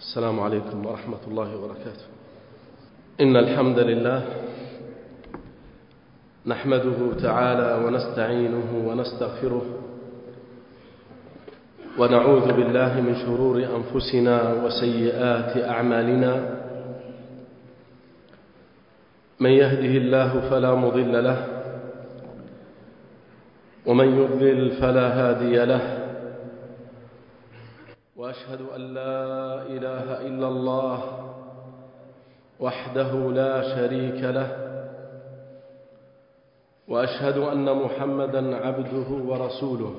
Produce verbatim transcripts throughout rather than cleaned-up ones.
السلام عليكم ورحمة الله وبركاته. إن الحمد لله نحمده تعالى ونستعينه ونستغفره ونعوذ بالله من شرور أنفسنا وسيئات أعمالنا. من يهده الله فلا مضل له ومن يضلل فلا هادي له، وأشهد أن لا إله إلا الله وحده لا شريك له، وأشهد أن محمدًا عبده ورسوله.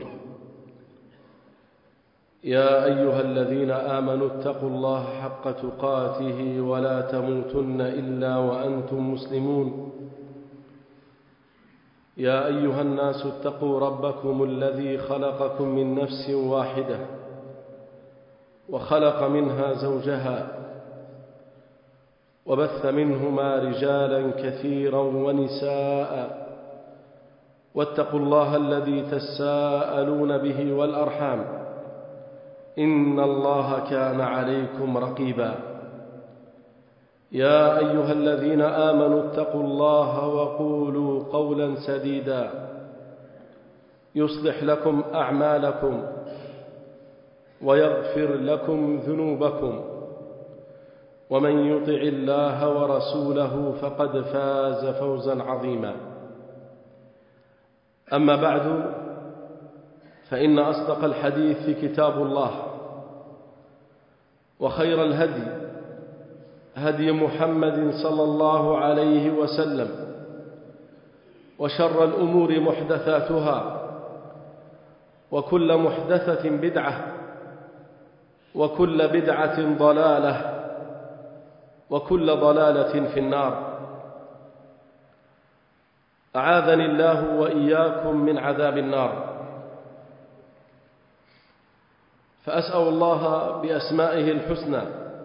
يا أيها الذين آمنوا اتقوا الله حق تقاته ولا تموتن إلا وأنتم مسلمون. يا أيها الناس اتقوا ربكم الذي خلقكم من نفس واحدة وخلق منها زوجها وبث منهما رجالا كثيرا ونساء، واتقوا الله الذي تساءلون به والأرحام، إن الله كان عليكم رقيبا. يا أيها الذين آمنوا اتقوا الله وقولوا قولا سديدا يصلح لكم أعمالكم ويغفر لكم ذنوبكم، ومن يطع الله ورسوله فقد فاز فوزا عظيما. أما بعد، فإن أصدق الحديث كتاب الله، وخير الهدي هدي محمد صلى الله عليه وسلم، وشر الأمور محدثاتها، وكل محدثة بدعة، وكل بدعة ضلالة، وكل ضلالة في النار. أعاذني الله وإياكم من عذاب النار. فأسأل الله بأسمائه الحسنى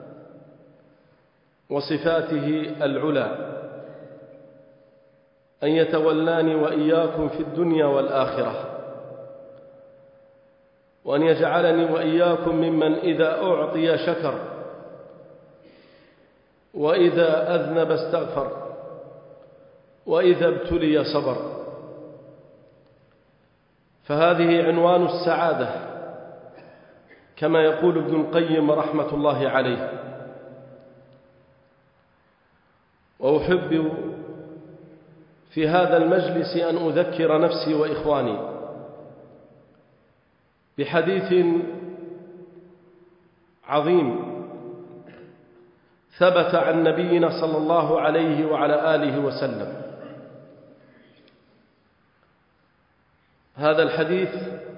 وصفاته العلى أن يتولاني وإياكم في الدنيا والآخرة، وأن يجعلني وإياكم ممن إذا أعطي شكر، وإذا أذنب استغفر، وإذا ابتلي صبر. فهذه عنوان السعادة كما يقول ابن القيم رحمة الله عليه. وأحب في هذا المجلس أن أذكر نفسي وإخواني بحديث عظيم ثبت عن نبينا صلى الله عليه وعلى آله وسلم. هذا الحديث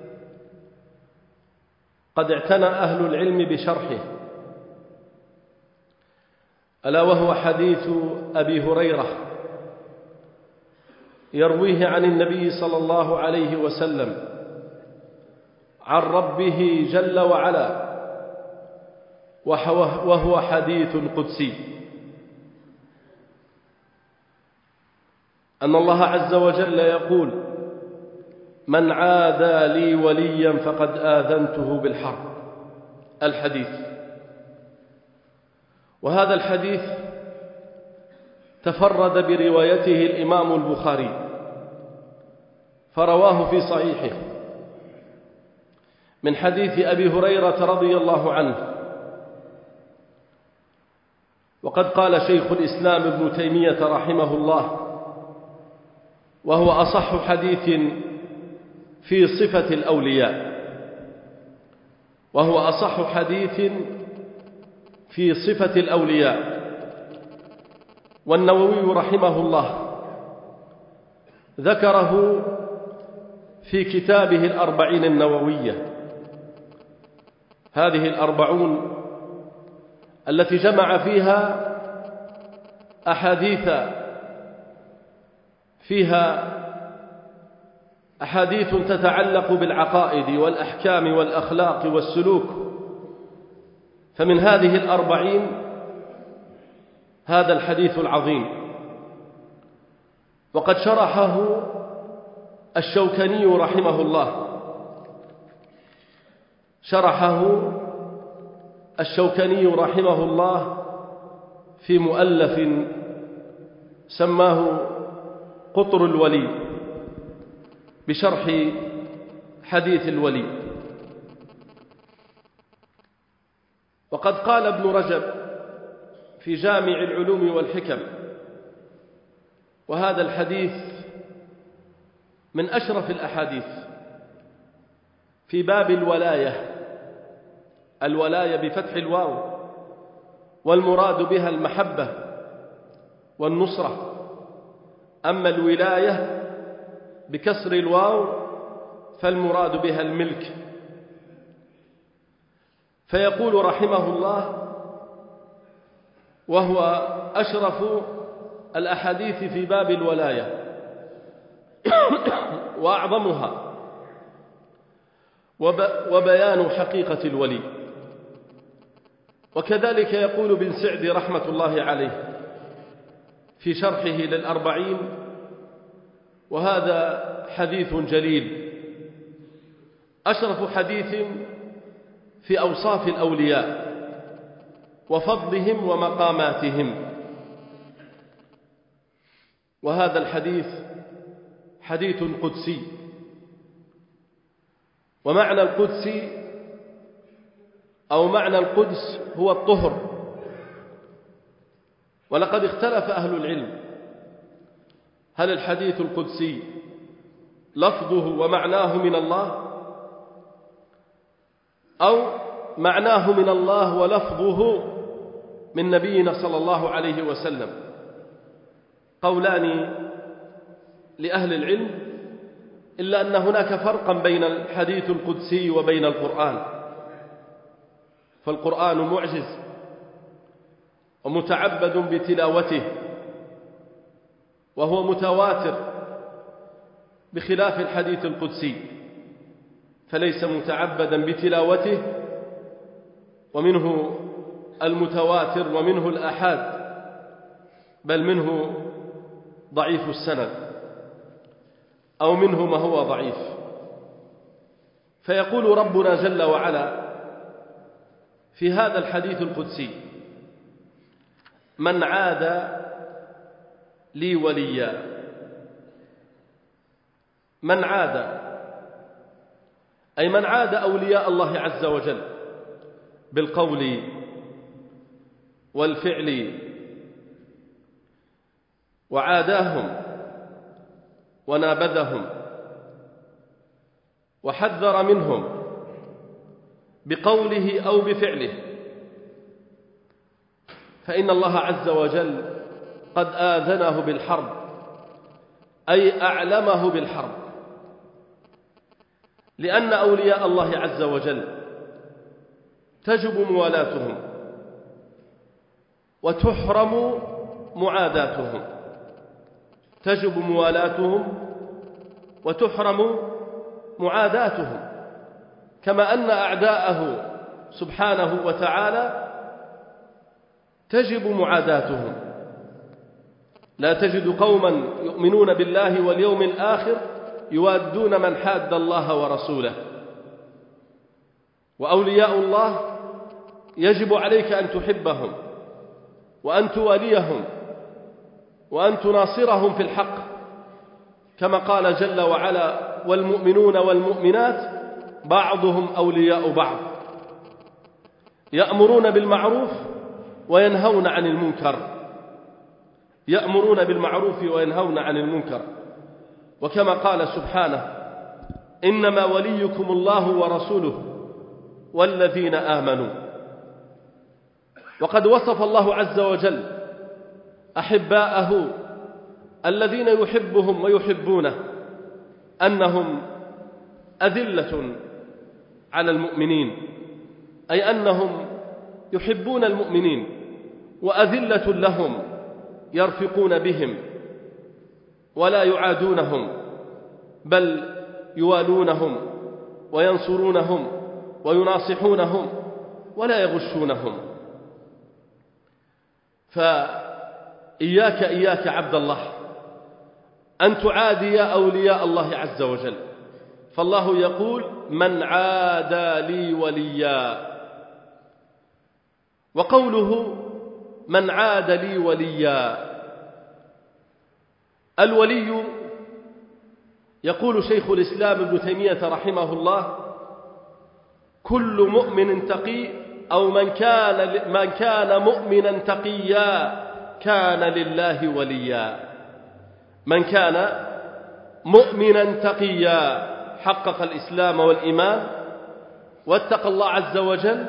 قد اعتنى أهل العلم بشرحه، ألا وهو حديث أبي هريرة يرويه عن النبي صلى الله عليه وسلم عن ربه جل وعلا، وهو حديث قدسي، أن الله عز وجل يقول: من عادى لي وليا فقد آذنته بالحرب. الحديث. وهذا الحديث تفرد بروايته الإمام البخاري، فرواه في صحيحه من حديث أبي هريرة رضي الله عنه. وقد قال شيخ الإسلام ابن تيمية رحمه الله، وهو أصح حديث في صفة الأولياء، وهو أصح حديث في صفة الأولياء. والنووي رحمه الله ذكره في كتابه الأربعين النووية، هذه الأربعون التي جمع فيها أحاديث فيها أحاديث تتعلق بالعقائد والأحكام والأخلاق والسلوك. فمن هذه الأربعين هذا الحديث العظيم. وقد شرحه الشوكاني رحمه الله، شرحه الشوكاني رحمه الله في مؤلف سماه قطر الولي بشرح حديث الولي. وقد قال ابن رجب في جامع العلوم والحكم: وهذا الحديث من أشرف الأحاديث في باب الولاية، الولاية بفتح الواو، والمراد بها المحبة والنصرة، أما الولاية بكسر الواو فالمراد بها الملك. فيقول رحمه الله: وهو أشرف الأحاديث في باب الولاية وأعظمها، وبيان حقيقة الولي. وكذلك يقول بن سعدي رحمة الله عليه في شرحه للأربعين: وهذا حديث جليل، أشرف حديث في أوصاف الأولياء وفضلهم ومقاماتهم. وهذا الحديث حديث قدسي، ومعنى القدسي أو معنى القدس هو الطهر. ولقد اختلف أهل العلم هل الحديث القدسي لفظه ومعناه من الله، أو معناه من الله ولفظه من نبينا صلى الله عليه وسلم. قولان لأهل العلم، إلا أن هناك فرقا بين الحديث القدسي وبين القرآن. فالقرآن معجز ومتعبد بتلاوته، وهو متواتر، بخلاف الحديث القدسي فليس متعبدا بتلاوته، ومنه المتواتر ومنه الآحاد، بل منه ضعيف السند، أو منه ما هو ضعيف. فيقول ربنا جل وعلا في هذا الحديث القدسي: من عاد لي وليا. من عاد أي من عاد أولياء الله عز وجل بالقول والفعل، وعاداهم ونابذهم وحذر منهم بقوله أو بفعله، فإن الله عز وجل قد آذنه بالحرب، أي أعلمه بالحرب. لأن أولياء الله عز وجل تجب موالاتهم وتحرم معاداتهم، تجب موالاتهم وتحرم معاداتهم، كما أن أعداءه سبحانه وتعالى تجب معاداتهم. لا تجد قوما يؤمنون بالله واليوم الآخر يوادون من حاد الله ورسوله. وأولياء الله يجب عليك أن تحبهم وأن تواليهم وأن تناصرهم في الحق، كما قال جل وعلا: والمؤمنون والمؤمنات بعضهم أولياء بعض يأمرون بالمعروف وينهون عن المنكر، يأمرون بالمعروف وينهون عن المنكر. وكما قال سبحانه: إنما وليكم الله ورسوله والذين آمنوا. وقد وصف الله عز وجل أحباءه الذين يحبهم ويحبونه أنهم أذلة على المؤمنين، أي أنهم يحبون المؤمنين وأذلة لهم، يرفقون بهم ولا يعادونهم، بل يوالونهم وينصرونهم ويناصحونهم ولا يغشونهم. فإياك إياك عبد الله أن تعادي أولياء الله عز وجل، فالله يقول: من عادى لي وليا. وقوله من عاد لي وليا، الولي يقول شيخ الإسلام ابن تيمية رحمه الله كل مؤمن تقي أو من كان من كان مؤمنا تقيا كان لله وليا. من كان مؤمنا تقيا حقق الإسلام والإيمان واتقى الله عز وجل،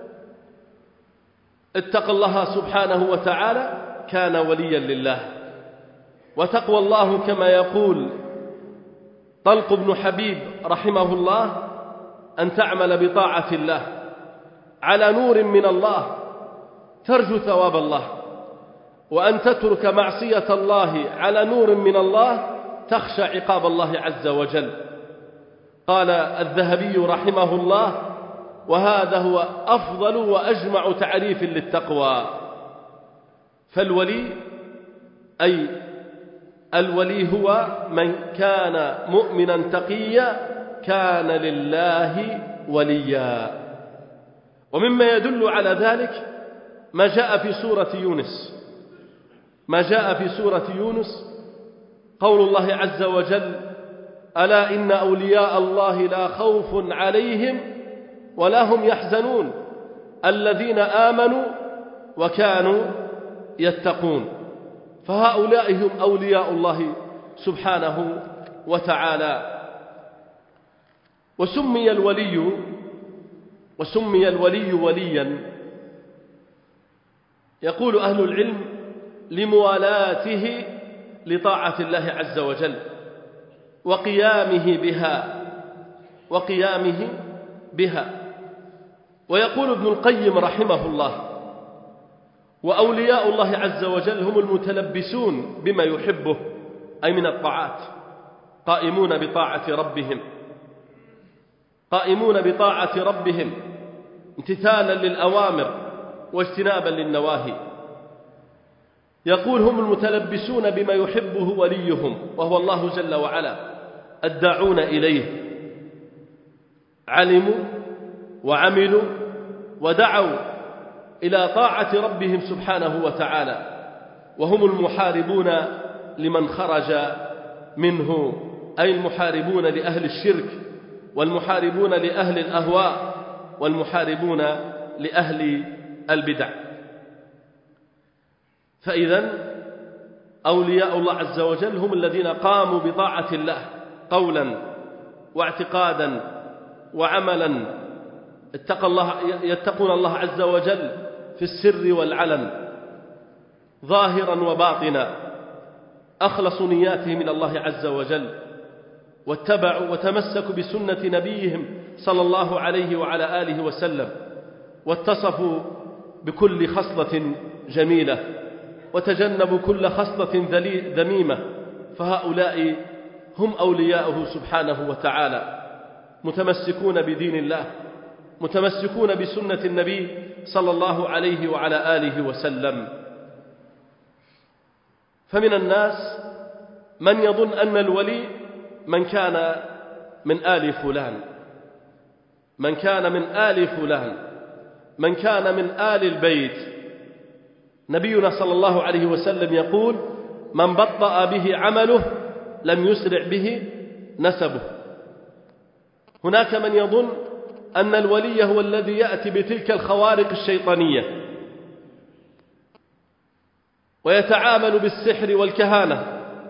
اتقى الله سبحانه وتعالى، كان وليا لله. وتقوى الله كما يقول طلق بن حبيب رحمه الله أن تعمل بطاعة الله على نور من الله ترجو ثواب الله، وأن تترك معصية الله على نور من الله تخشى عقاب الله عز وجل. قال الذهبي رحمه الله وهذا هو أفضل وأجمع تعريف للتقوى. فالولي أي الولي هو من كان مؤمنا تقيا كان لله وليا. ومما يدل على ذلك ما جاء في سورة يونس ما جاء في سورة يونس قول الله عز وجل ألا إن أولياء الله لا خوف عليهم ولا هم يحزنون الذين آمنوا وكانوا يتقون. فهؤلاء هم أولياء الله سبحانه وتعالى. وسمي الولي وسمي الولي وليا، يقول أهل العلم لموالاته لطاعة الله عز وجل وقيامه بها وقيامه بها. ويقول ابن القيم رحمه الله وأولياء الله عز وجل هم المتلبسون بما يحبه أي من الطاعات، قائمون بطاعة ربهم قائمون بطاعة ربهم امتثالا للأوامر واجتنابا للنواهي. يقول هم المتلبسون بما يحبه وليهم وهو الله جل وعلا، الداعون إليه، علموا وعملوا ودعوا إلى طاعة ربهم سبحانه وتعالى، وهم المحاربون لمن خرج منه، أي المحاربون لأهل الشرك والمحاربون لأهل الأهواء والمحاربون لأهل البدع. فإذن أولياء الله عز وجل هم الذين قاموا بطاعة الله قولا واعتقادا وعملا، اتقى الله يتقون الله عز وجل في السر والعلن ظاهرا وباطنا، أخلصوا نياتهم إلى الله عز وجل واتبعوا وتمسكوا بسنة نبيهم صلى الله عليه وعلى آله وسلم، واتصفوا بكل خصلة جميلة وتجنبوا كل خصلة ذميمة. فهؤلاء هم أولياؤه سبحانه وتعالى، متمسكون بدين الله، متمسكون بسنة النبي صلى الله عليه وعلى آله وسلم. فمن الناس من يظن أن الولي من كان من آل فلان من كان من آل فلان من كان من آل البيت. نبينا صلى الله عليه وسلم يقول من بطأ به عمله لم يسرع به نسبه. هناك من يظن أن الولي هو الذي يأتي بتلك الخوارق الشيطانية ويتعامل بالسحر والكهانة،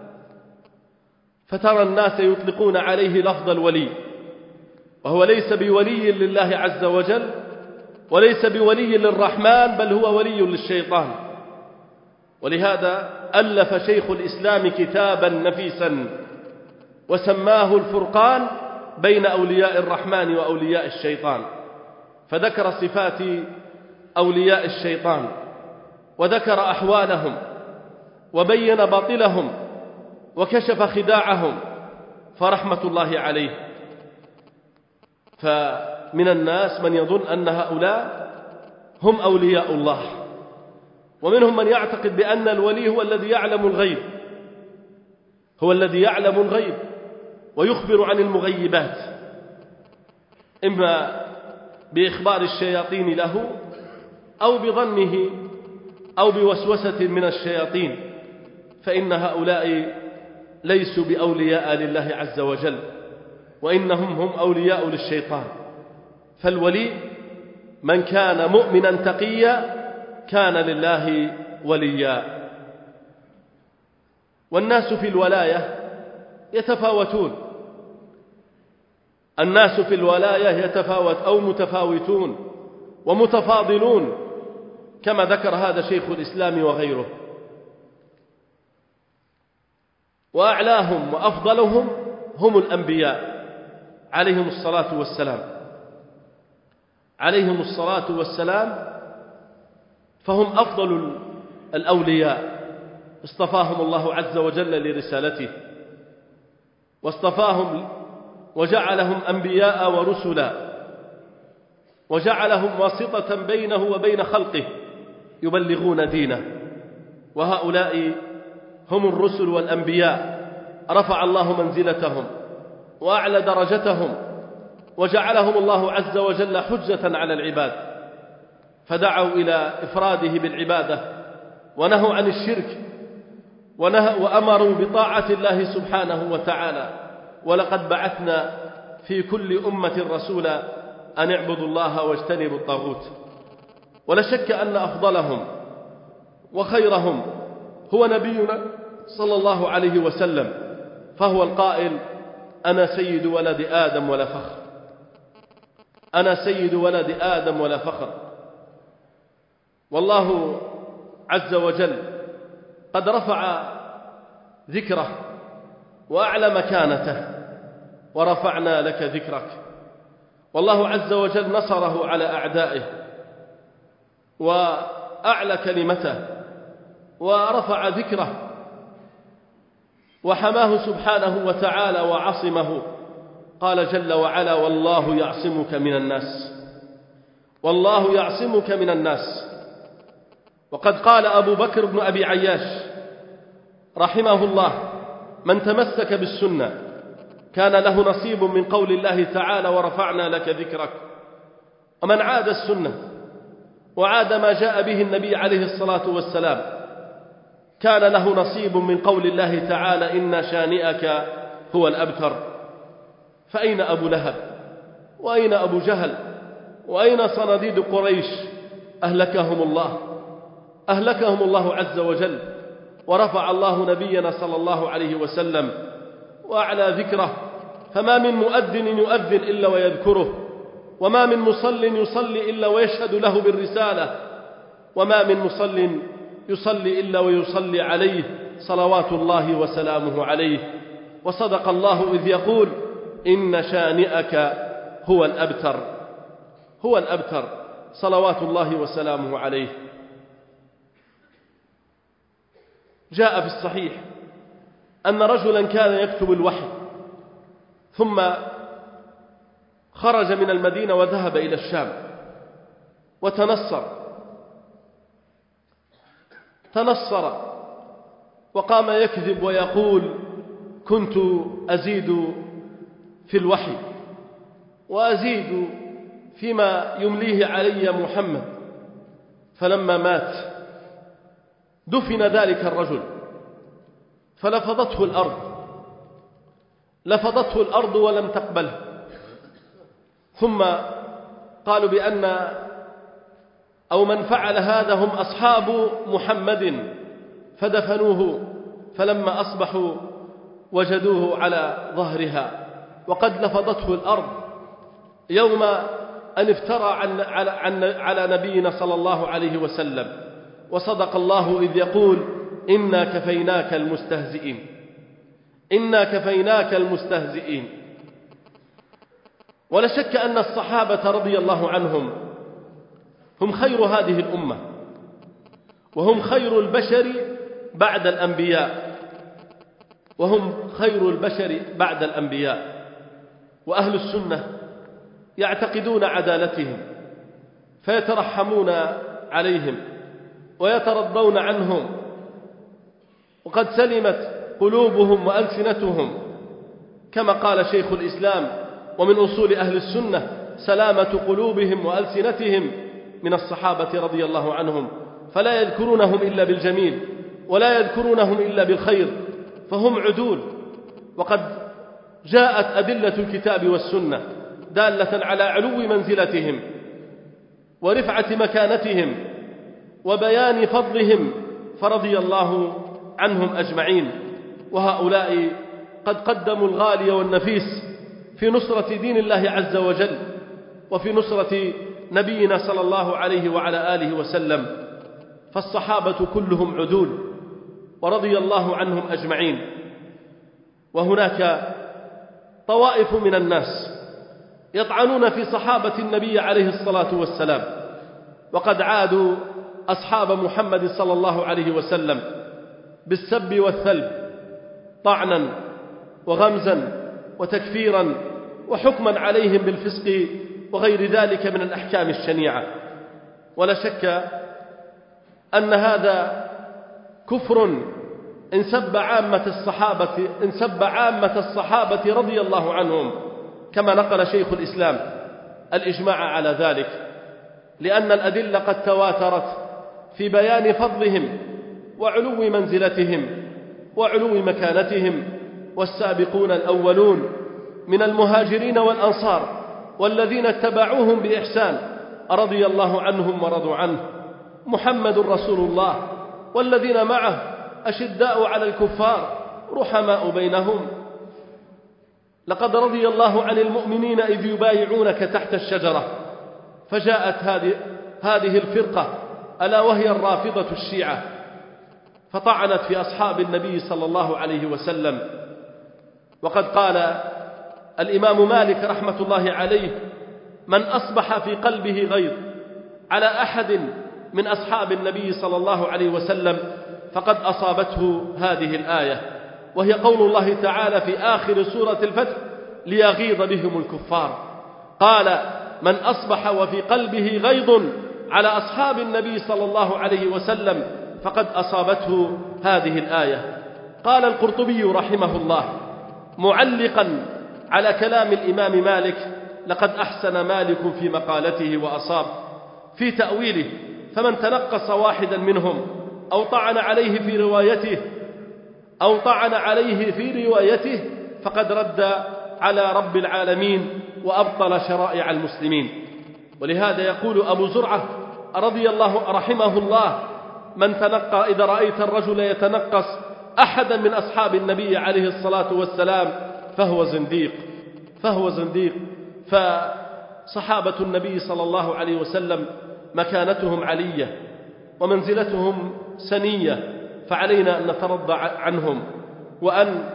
فترى الناس يطلقون عليه لفظ الولي، وهو ليس بولي لله عز وجل وليس بولي للرحمن، بل هو ولي للشيطان. ولهذا ألف شيخ الإسلام كتابا نفيسا وسماه الفرقان بين أولياء الرحمن وأولياء الشيطان، فذكر صفات أولياء الشيطان وذكر أحوالهم وبين باطلهم وكشف خداعهم، فرحمة الله عليه. فمن الناس من يظن أن هؤلاء هم أولياء الله، ومنهم من يعتقد بأن الولي هو الذي يعلم الغيب هو الذي يعلم الغيب ويخبر عن المغيبات، إما بإخبار الشياطين له أو بظنه أو بوسوسة من الشياطين، فإن هؤلاء ليسوا بأولياء لله عز وجل، وإنهم هم أولياء للشيطان. فالولي من كان مؤمنا تقيا كان لله وليا. والناس في الولاية يتفاوتون، الناس في الولاية يتفاوت أو متفاوتون ومتفاضلون، كما ذكر هذا شيخ الإسلام وغيره. وأعلاهم وأفضلهم هم الأنبياء عليهم الصلاة والسلام عليهم الصلاة والسلام فهم أفضل الأولياء، اصطفاهم الله عز وجل لرسالته، واصطفاهم وجعلهم أنبياء ورسلا، وجعلهم واسطة بينه وبين خلقه يبلغون دينه. وهؤلاء هم الرسل والأنبياء، رفع الله منزلتهم وأعلى درجتهم، وجعلهم الله عز وجل حجة على العباد، فدعوا إلى إفراده بالعبادة ونهوا عن الشرك وأمروا بطاعة الله سبحانه وتعالى. ولقد بعثنا في كل أمة رسولا أن اعبدوا الله واجتنبوا الطاغوت. ولا شك أن أفضلهم وخيرهم هو نبينا صلى الله عليه وسلم، فهو القائل: أنا سيد ولد آدم ولا فخر، أنا سيد ولد آدم ولا فخر. والله عز وجل قد رفع ذكره وأعلى مكانته، ورفعنا لك ذكرك. والله عز وجل نصره على أعدائه وأعلى كلمته ورفع ذكره وحماه سبحانه وتعالى وعصمه. قال جل وعلا: والله يعصمك من الناس، والله يعصمك من الناس. وقد قال أبو بكر بن أبي عياش رحمه الله: من تمسك بالسنة كان له نصيب من قول الله تعالى: ورفعنا لك ذكرك. ومن عاد السنة وعاد ما جاء به النبي عليه الصلاة والسلام كان له نصيب من قول الله تعالى: إن شانئك هو الأبتر. فأين أبو لهب؟ وأين أبو جهل؟ وأين صناديد قريش؟ أهلكهم الله أهلكهم الله عز وجل. ورفع الله نبينا صلى الله عليه وسلم وأعلى ذكره، فما من مؤذن يؤذن إلا ويذكره، وما من مصل يصلي إلا ويشهد له بالرسالة، وما من مصل يصلي إلا ويصلي عليه صلوات الله وسلامه عليه. وصدق الله إذ يقول: إن شانئك هو الأبتر، هو الأبتر، صلوات الله وسلامه عليه. جاء في الصحيح أن رجلا كان يكتب الوحي، ثم خرج من المدينة وذهب إلى الشام وتنصر تنصر وقام يكذب ويقول: كنت أزيد في الوحي وأزيد فيما يمليه علي محمد. فلما مات دفن ذلك الرجل، فلفظته الأرض لفظته الأرض ولم تقبله. ثم قالوا بأن أو من فعل هذا هم أصحاب محمد، فدفنوه، فلما أصبحوا وجدوه على ظهرها وقد لفظته الأرض يوم أن افترى عن على, عن على نبينا صلى الله عليه وسلم. وصدق الله إذ يقول: إنا كفيناك المستهزئين، إنا كفيناك المستهزئين. ولا شك أن الصحابة رضي الله عنهم هم خير هذه الأمة، وهم خير البشر بعد الأنبياء وهم خير البشر بعد الأنبياء. وأهل السنة يعتقدون عدالتهم فيترحمون عليهم ويترضون عنهم، وقد سلمت قلوبهم وألسنتهم، كما قال شيخ الإسلام: ومن أصول أهل السنة سلامة قلوبهم وألسنتهم، من الصحابة رضي الله عنهم، فلا يذكرونهم إلا بالجميل ولا يذكرونهم إلا بالخير، فهم عدول. وقد جاءت أدلة الكتاب والسنة دالة على علو منزلتهم ورفعة مكانتهم وبيان فضلهم، فرضي الله عنهم أجمعين. وهؤلاء قد قدموا الغالي والنفيس في نصرة دين الله عز وجل وفي نصرة نبينا صلى الله عليه وعلى آله وسلم، فالصحابة كلهم عدول ورضي الله عنهم أجمعين. وهناك طوائف من الناس يطعنون في صحابة النبي عليه الصلاة والسلام، وقد عادوا أصحاب محمد صلى الله عليه وسلم بالسب والثلب طعنا وغمزا وتكفيرا وحكما عليهم بالفسق وغير ذلك من الأحكام الشنيعة. ولا شك أن هذا كفر إن سب عامة الصحابة إن سب عامة الصحابة رضي الله عنهم، كما نقل شيخ الإسلام الإجماع على ذلك، لأن الأدلة قد تواترت في بيان فضلهم وعلو منزلتهم وعلو مكانتهم. والسابقون الأولون من المهاجرين والأنصار والذين اتبعوهم بإحسان رضي الله عنهم ورضوا عنه، محمد رسول الله والذين معه أشداء على الكفار رحماء بينهم. لقد رضي الله عن المؤمنين إذ يبايعونك تحت الشجرة، فجاءت هذه هذه الفرقة ألا وهي الرافضة الشيعة، فطعنت في أصحاب النبي صلى الله عليه وسلم. وقد قال الإمام مالك رحمة الله عليه: من أصبح في قلبه غيظ على أحد من أصحاب النبي صلى الله عليه وسلم فقد أصابته هذه الآية، وهي قول الله تعالى في آخر سورة الفتح: ليغيظ بهم الكفار. قال: من أصبح وفي قلبه غيظ على أصحاب النبي صلى الله عليه وسلم فقد أصابته هذه الآية. قال القرطبي رحمه الله معلقا على كلام الإمام مالك: لقد أحسن مالك في مقالته وأصاب في تأويله، فمن تنقص واحدا منهم أو طعن عليه في روايته أو طعن عليه في روايته فقد رد على رب العالمين وأبطل شرائع المسلمين. ولهذا يقول أبو زرعة رضي الله رحمه الله: من تنقى إذا رأيت الرجل يتنقص أحدا من أصحاب النبي عليه الصلاة والسلام فهو زنديق فهو زنديق فصحابة النبي صلى الله عليه وسلم مكانتهم علية ومنزلتهم سنية، فعلينا أن نترضى عنهم وأن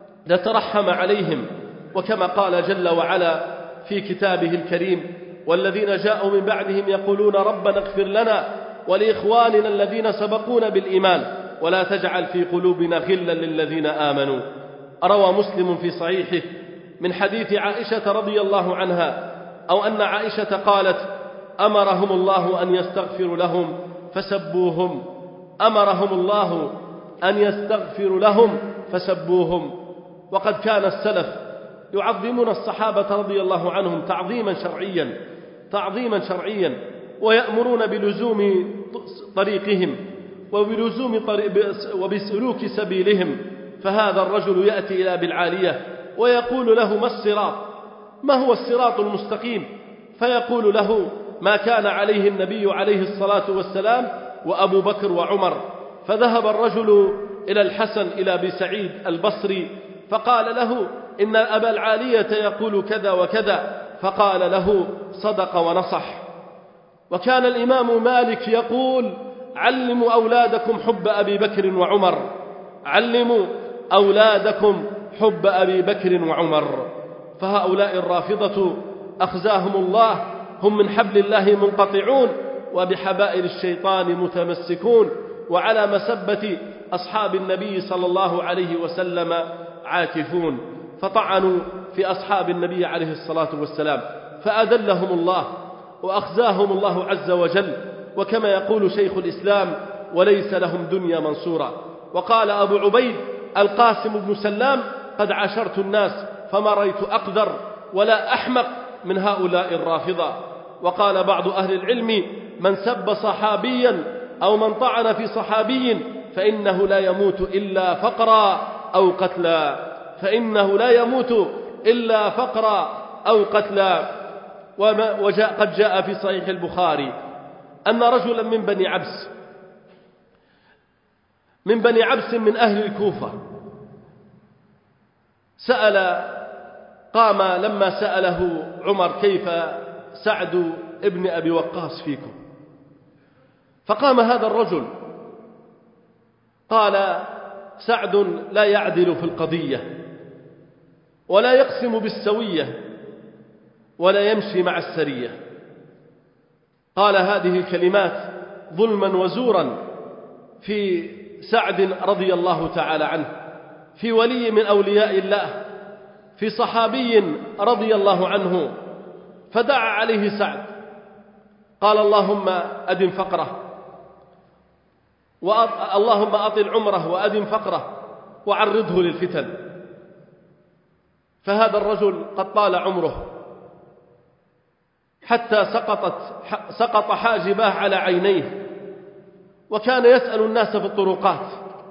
نترحم عليهم. وكما قال جل وعلا في كتابه الكريم: والذين جاءوا من بعدهم يقولون ربنا اغفر لنا ولإخواننا الذين سبقونا بالإيمان ولا تجعل في قلوبنا غلا للذين آمنوا. روى مسلم في صحيحه من حديث عائشة رضي الله عنها أو أن عائشة قالت: أمرهم الله أن يستغفروا لهم فسبوهم أمرهم الله أن يستغفروا لهم فسبوهم. وقد كان السلف يعظمون الصحابة رضي الله عنهم تعظيما شرعيا تعظيما شرعيا ويأمرون بلزوم طريقهم وبلزوم وبسلوك سبيلهم. فهذا الرجل يأتي إلى أبي العالية ويقول له: ما الصراط؟ ما هو الصراط المستقيم؟ فيقول له: ما كان عليه النبي عليه الصلاة والسلام وأبو بكر وعمر. فذهب الرجل إلى الحسن إلى أبي سعيد البصري فقال له: إن أبا العالية يقول كذا وكذا. فقال له: صدق ونصح. وكان الإمام مالك يقول: علموا أولادكم حب أبي بكر وعمر علموا أولادكم حب أبي بكر وعمر. فهؤلاء الرافضة أخزاهم الله هم من حبل الله منقطعون وبحبائل الشيطان متمسكون، وعلى مسبة أصحاب النبي صلى الله عليه وسلم عاكفون، فطعنوا في أصحاب النبي عليه الصلاة والسلام فأذلهم الله وأخزاهم الله عز وجل. وكما يقول شيخ الإسلام: وليس لهم دنيا منصورة. وقال أبو عبيد القاسم بن سلام: قد عاشرت الناس فما رأيت أقدر ولا أحمق من هؤلاء الرافضة. وقال بعض أهل العلم: من سب صحابيا أو من طعن في صحابي فإنه لا يموت إلا فقرا أو قتلا، فإنه لا يموت إلا فقرا أو قتلا. وجاء قد جاء في صحيح البخاري أن رجلا من بني عبس من بني عبس من أهل الكوفة سأل قام لما سأله عمر كيف سعد ابن أبي وقاص فيكم، فقام هذا الرجل قال سعد لا يعدل في القضية ولا يقسم بالسوية ولا يمشي مع السرية. قال هذه الكلمات ظلما وزورا في سعد رضي الله تعالى عنه، في ولي من أولياء الله، في صحابي رضي الله عنه، فدعا عليه سعد قال اللهم أدم فقره، اللهم أطل عمره وأدم فقره وعرضه للفتن. فهذا الرجل قد طال عمره حتى سقطت سقط حاجباه على عينيه، وكان يسأل الناس في الطرقات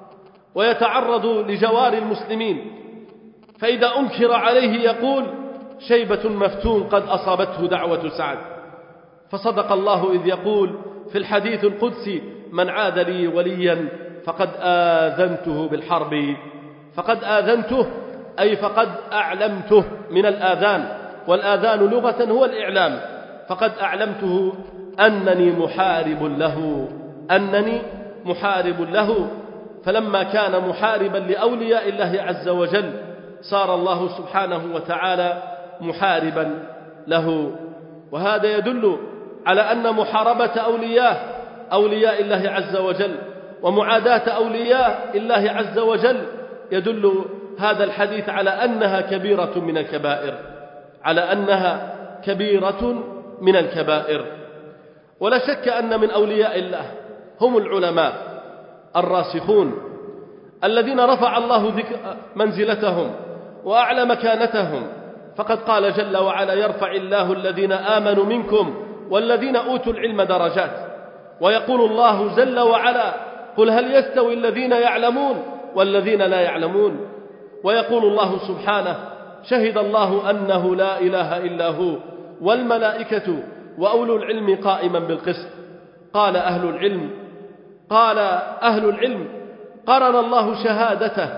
ويتعرض لجوار المسلمين، فإذا أنكر عليه يقول شيبة مفتون قد أصابته دعوة سعد. فصدق الله إذ يقول في الحديث القدسي من عاد لي وليا فقد آذنته بالحرب. فقد آذنته أي فقد أعلمته من الآذان، والآذان لغة هو الإعلام. فقد أعلمته أنني محارب له أنني محارب له فلما كان محاربا لأولياء الله عز وجل صار الله سبحانه وتعالى محاربا له. وهذا يدل على أن محاربة أولياء أولياء الله عز وجل ومعاداة أولياء الله عز وجل يدل هذا الحديث على أنها كبيرة من الكبائر على أنها كبيرة من الكبائر. ولا شك أن من أولياء الله هم العلماء الراسخون الذين رفع الله منزلتهم وأعلى مكانتهم. فقد قال جل وعلا يرفع الله الذين آمنوا منكم والذين أوتوا العلم درجات. ويقول الله جل وعلا قل هل يستوي الذين يعلمون والذين لا يعلمون. ويقول الله سبحانه شهد الله أنه لا إله إلا هو والملائكة وأولو العلم قائما بالقسط. قال أهل العلم قال أهل العلم قرن الله شهادته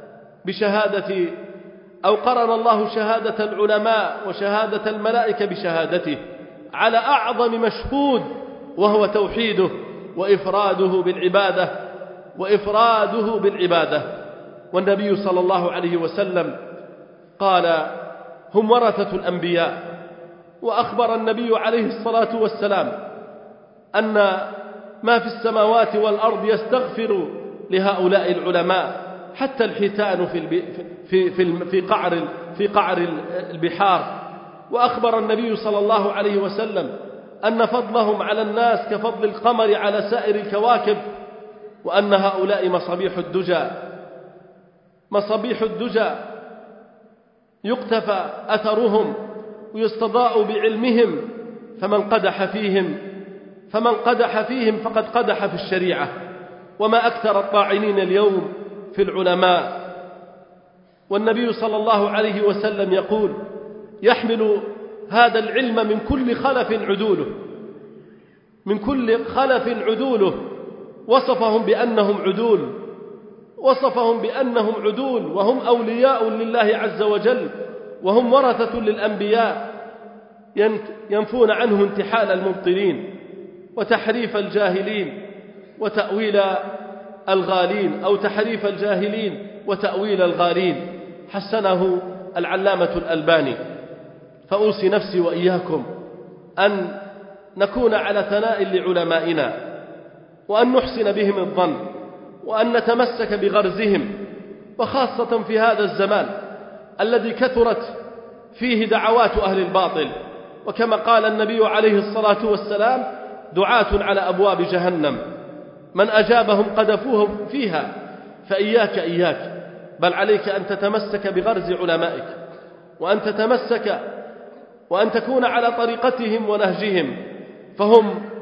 بشهادة أو قرن الله شهادة العلماء وشهادة الملائكة بشهادته على أعظم مشهود وهو توحيده وإفراده بالعبادة وإفراده بالعبادة. والنبي صلى الله عليه وسلم قال هم ورثة الأنبياء. وأخبر النبي عليه الصلاة والسلام أن ما في السماوات والأرض يستغفر لهؤلاء العلماء حتى الحيتان في في في في قعر في قعر البحار. وأخبر النبي صلى الله عليه وسلم أن فضلهم على الناس كفضل القمر على سائر الكواكب، وأن هؤلاء مصابيح الدجى مصابيح الدجى يقتفى أثرهم ويستضاء بعلمهم. فمن قدح فيهم فمن قدح فيهم فقد قدح في الشريعة. وما أكثر الطاعنين اليوم في العلماء. والنبي صلى الله عليه وسلم يقول يحمل هذا العلم من كل خلف عدوله من كل خلف عدوله. وصفهم بأنهم عدول وصفهم بأنهم عدول وهم أولياء لله عز وجل وهم ورثة للأنبياء ينفون عنه انتحال المبطلين وتحريف الجاهلين وتأويل الغالين أو تحريف الجاهلين وتأويل الغالين. حسنه العلامة الألباني. فأوصي نفسي وإياكم أن نكون على ثناء لعلمائنا وأن نحسن بهم الظن وأن نتمسك بغرزهم، وخاصة في هذا الزمان الذي كثرت فيه دعوات أهل الباطل. وكما قال النبي عليه الصلاة والسلام دعاة على أبواب جهنم من أجابهم قذفوهم فيها. فإياك إياك بل عليك أن تتمسك بغرز علمائك وأن تتمسك وأن تكون على طريقتهم ونهجهم. فهم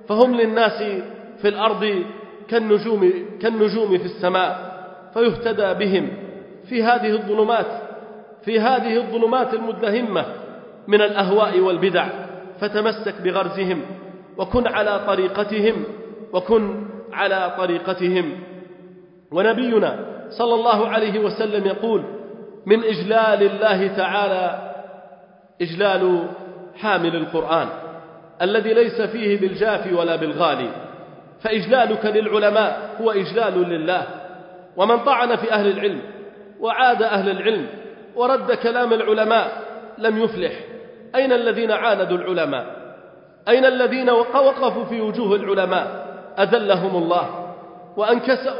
فهم للناس في الأرض كالنجوم, كالنجوم في السماء، فيهتدى بهم في هذه الظلمات في هذه الظلمات المدلهمة من الأهواء والبدع. فتمسك بغرزهم وكن على طريقتهم وكن على طريقتهم. ونبينا صلى الله عليه وسلم يقول: من إجلال الله تعالى إجلال حامل القرآن الذي ليس فيه بالجاف ولا بالغالي. فإجلالك للعلماء هو إجلال لله. ومن طعن في أهل العلم وعاد أهل العلم ورد كلام العلماء لم يفلح. أين الذين عاندوا العلماء؟ أين الذين وقفوا في وجوه العلماء؟ أذلهم الله وأنكسوا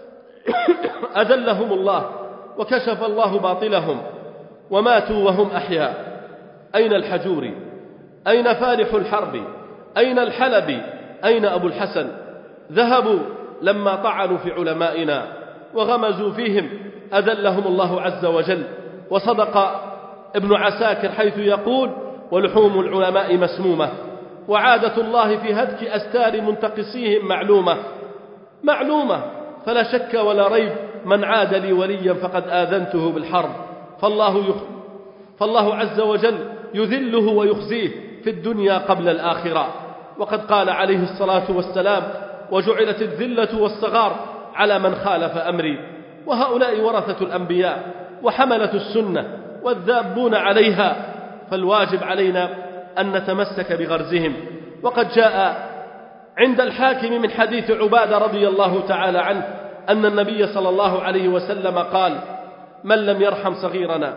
أذلهم الله وكشف الله باطلهم وماتوا وهم أحياء. أين الحجوري؟ أين فالح الحرب؟ أين الحلبي؟ أين أبو الحسن؟ ذهبوا لما طعنوا في علمائنا وغمزوا فيهم، أذلهم الله عز وجل. وصدق ابن عساكر حيث يقول: ولحوم العلماء مسمومة، وعادة الله في هتك أستار منتقصيهم معلومة معلومة فلا شك ولا ريب، من عاد لي وليا فقد آذنته بالحرب. فالله, يخ... فالله عز وجل يذله ويخزيه في الدنيا قبل الآخرة. وقد قال عليه الصلاة والسلام: وجعلت الذلة والصغار على من خالف أمري. وهؤلاء ورثة الأنبياء وحملة السنة والذابون عليها، فالواجب علينا أن نتمسك بغرزهم. وقد جاء عند الحاكم من حديث عبادة رضي الله تعالى عنه أن النبي صلى الله عليه وسلم قال: من لم يرحم صغيرنا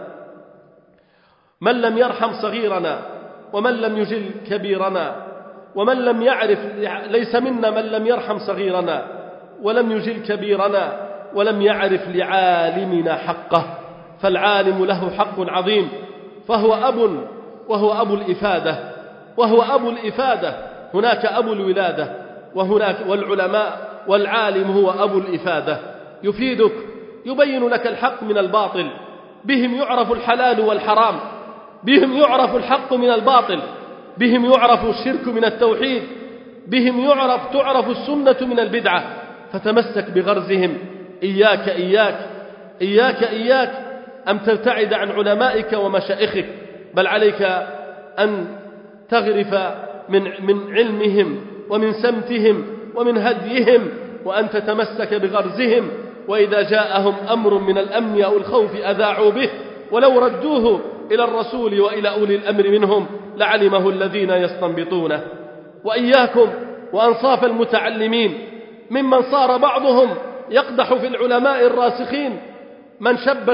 من لم يرحم صغيرنا ومن لم يجل كبيرنا ومن لم يعرف ليس منا من لم يرحم صغيرنا ولم يجل كبيرنا ولم يعرف لعالمنا حقه. فالعالم له حق عظيم، فهو أب وهو أبو الإفادة وهو أبو الإفادة هناك أبو الولادة وهناك والعلماء، والعالم هو أبو الإفادة. يفيدك، يبين لك الحق من الباطل، بهم يعرف الحلال والحرام، بهم يعرف الحق من الباطل، بهم يعرف الشرك من التوحيد، بهم يعرف تعرف السنة من البدعة. فتمسك بغرزهم. إياك إياك إياك إياك أن تبتعد عن علمائك ومشائخك، بل عليك أن تغرف من, من علمهم ومن سمتهم ومن هديهم، وأن تتمسك بغرزهم. وإذا جاءهم أمر من الأمن أو الخوف أذاعوا به، ولو ردوه إلى الرسول وإلى أولي الأمر منهم لعلمه الذين يستنبطونه. وإياكم وأنصاف المتعلمين ممن صار بعضهم يقدح في العلماء الراسخين، من, شبت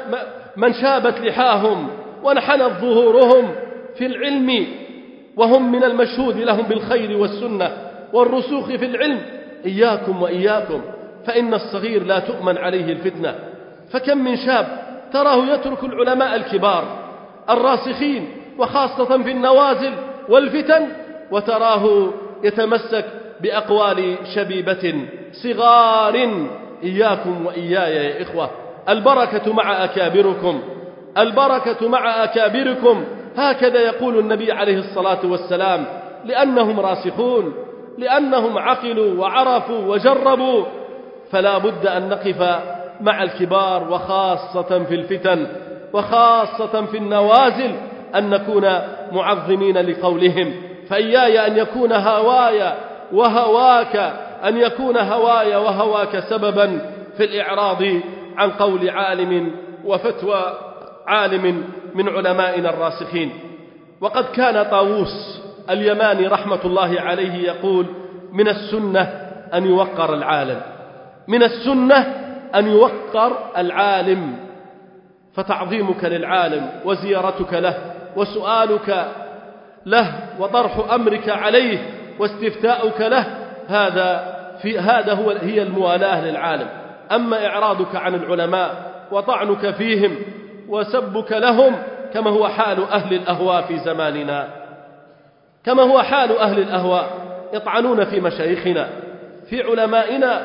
من شابت لحاهم وانحنت ظهورهم في العلم وهم من المشهود لهم بالخير والسنة والرسوخ في العلم. إياكم وإياكم، فإن الصغير لا تؤمن عليه الفتنة. فكم من شاب تراه يترك العلماء الكبار الراسخين وخاصة في النوازل والفتن، وتراه يتمسك بأقوال شبيبة صغار. إياكم وإياي يا إخوة، البركة مع أكابركم، البركة مع أكابركم، هكذا يقول النبي عليه الصلاة والسلام، لأنهم راسخون، لأنهم عقلوا وعرفوا وجربوا. فلا بد أن نقف مع الكبار، وخاصة في الفتن وخاصة في النوازل أن نكون معظمين لقولهم. فإياي أن يكون هوايا وهواك أن يكون هوايا وهواك سببا في الإعراض عن قول عالم وفتوى عالم من علمائنا الراسخين. وقد كان طاووس اليماني رحمة الله عليه يقول: من السنة أن يوقر العالم، من السنة أن يوقر العالم. فتعظيمك للعالم وزيارتك له وسؤالك له وطرح أمرك عليه واستفتاؤك له، هذا في هذا هو هي الموالاة للعالم. أما إعراضك عن العلماء وطعنك فيهم وسبك لهم كما هو حال أهل الأهواء في زماننا، كما هو حال أهل الأهواء، يطعنون في مشايخنا في علمائنا.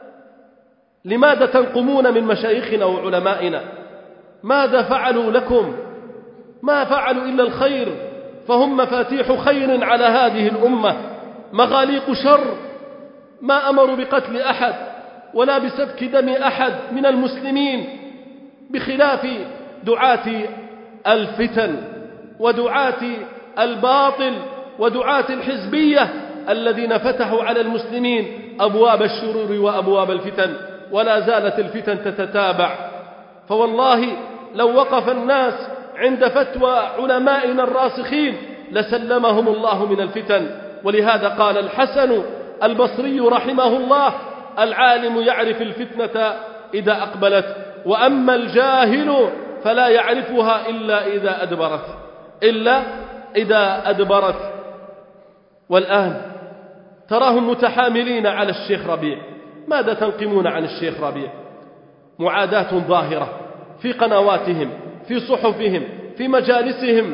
لماذا تنقمون من مشايخنا وعلمائنا؟ ماذا فعلوا لكم؟ ما فعلوا إلا الخير، فهم مفاتيح خير على هذه الأمة. مغاليق شر، ما أمروا بقتل أحد ولا بسفك دم أحد من المسلمين، بخلاف دعاة الفتن ودعاة الباطل ودعاة الحزبية الذين فتحوا على المسلمين أبواب الشرور وأبواب الفتن، ولا زالت الفتن تتتابع. فوالله لو وقف الناس عند فتوى علمائنا الراسخين لسلمهم الله من الفتن. ولهذا قال الحسن البصري رحمه الله: العالم يعرف الفتنة إذا أقبلت، وأما الجاهل فلا يعرفها إلا إذا أدبرت إلا إذا أدبرت. والآن تراهم متحاملين على الشيخ ربيع. ماذا تنقمون عن الشيخ ربيع؟ معاداة ظاهرة في قنواتهم، في صحفهم، في مجالسهم.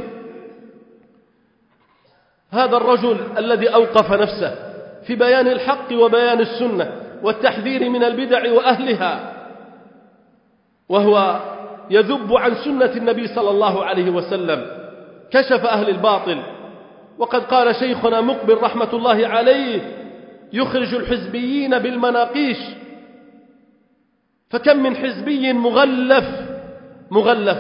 هذا الرجل الذي أوقف نفسه في بيان الحق وبيان السنة والتحذير من البدع وأهلها، وهو يذب عن سنة النبي صلى الله عليه وسلم، كشف أهل الباطل. وقد قال شيخنا مقبل رحمة الله عليه: يخرج الحزبيين بالمناقيش. فكم من حزبي مغلف مغلف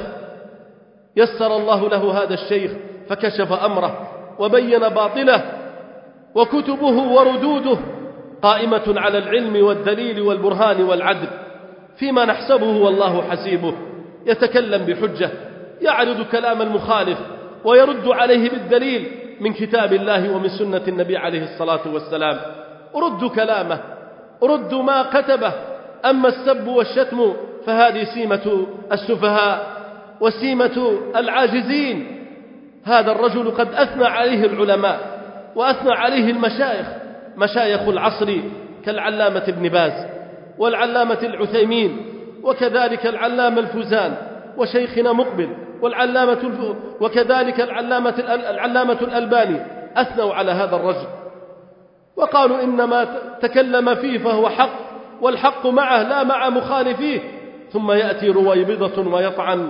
يسر الله له هذا الشيخ فكشف أمره وبين باطله، وكتبه وردوده قائمة على العلم والدليل والبرهان والعدل، فيما نحسبه والله حسيبه. يتكلم بحجة، يعرض كلام المخالف ويرد عليه بالدليل من كتاب الله ومن سنة النبي عليه الصلاة والسلام. ردوا كلامه، ردوا ما كتبه. أما السب والشتم فهذه سيمة السفهاء وسيمة العاجزين. هذا الرجل قد أثنى عليه العلماء وأثنى عليه المشايخ، مشايخ العصر كالعلامة ابن باز والعلامة العثيمين، وكذلك العلامة الفوزان وشيخنا مقبل والعلامة الف... وكذلك العلامة, العلامة الألباني أثنوا على هذا الرجل وقالوا إنما تكلم فيه فهو حق، والحق معه لا مع مخالفيه. ثم يأتي رويبضة ويطعن: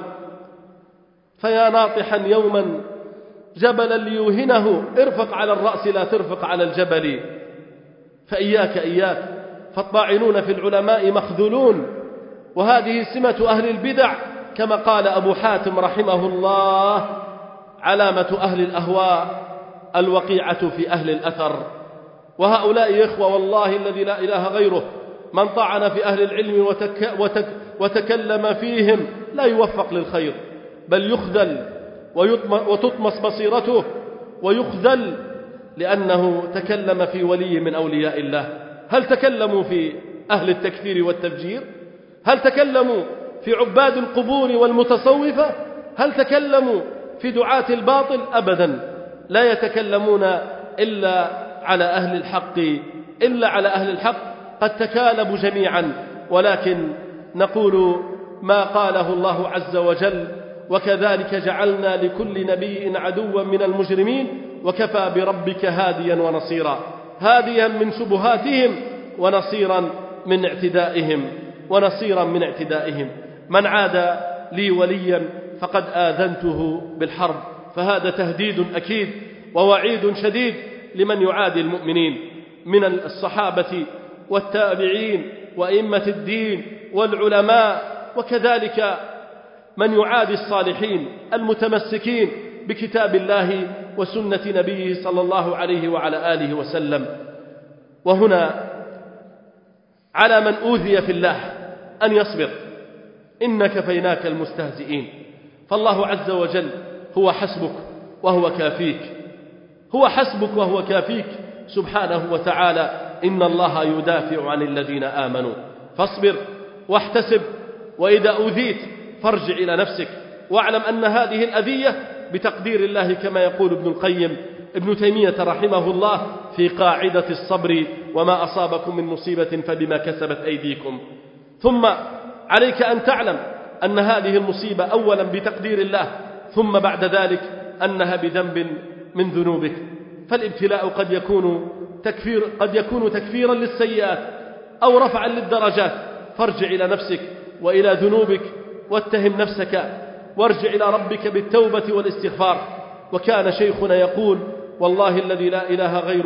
فيا ناطحا يوما جبلا ليوهنه ارفق على الرأس لا ترفق على الجبل. فإياك إياك، فالطاعنون في العلماء مخذولون، وهذه سمة أهل البدع. كما قال أبو حاتم رحمه الله: علامة أهل الأهواء الوقيعة في أهل الأثر. وهؤلاء إخوة والله الذي لا إله غيره، من طعن في أهل العلم وتك وتك وتكلم فيهم لا يوفق للخير، بل يخذل وتطمس بصيرته ويخذل لأنه تكلم في ولي من أولياء الله. هل تكلموا في أهل التكفير والتفجير؟ هل تكلموا في عباد القبور والمتصوفة؟ هل تكلموا في دعاة الباطل؟ أبدا، لا يتكلمون إلا على أهل الحق إلا على أهل الحق. قد تكالبوا جميعا، ولكن نقول ما قاله الله عز وجل: وكذلك جعلنا لكل نبي عدوا من المجرمين وكفى بربك هاديا ونصيرا. هاديا من شبهاتهم ونصيرا من اعتدائهم ونصيرا من اعتدائهم. من عاد لي وليا فقد آذنته بالحرب. فهذا تهديد أكيد ووعيد شديد لمن يعادي المؤمنين من الصحابة والتابعين وأئمة الدين والعلماء، وكذلك من يعادي الصالحين المتمسكين بكتاب الله وسنة نبيه صلى الله عليه وعلى آله وسلم. وهنا على من أوذي في الله أن يصبر، إن كفيناك المستهزئين. فالله عز وجل هو حسبك وهو كافيك، هو حسبك وهو كافيك سبحانه وتعالى. إن الله يدافع عن الذين آمنوا، فاصبر واحتسب، وإذا أوذيت فارجع إلى نفسك، واعلم أن هذه الأذية بتقدير الله، كما يقول ابن القيم ابن تيمية رحمه الله في قاعدة الصبر: وما أصابكم من مصيبة فبما كسبت أيديكم. ثم عليك أن تعلم أن هذه المصيبة أولا بتقدير الله، ثم بعد ذلك أنها بذنب من ذنوبك. فالابتلاء قد يكون تكفير قد يكون تكفيرا للسيئات أو رفعا للدرجات. فارجع إلى نفسك وإلى ذنوبك واتهم نفسك، وارجع إلى ربك بالتوبة والاستغفار. وكان شيخنا يقول: والله الذي لا إله غيره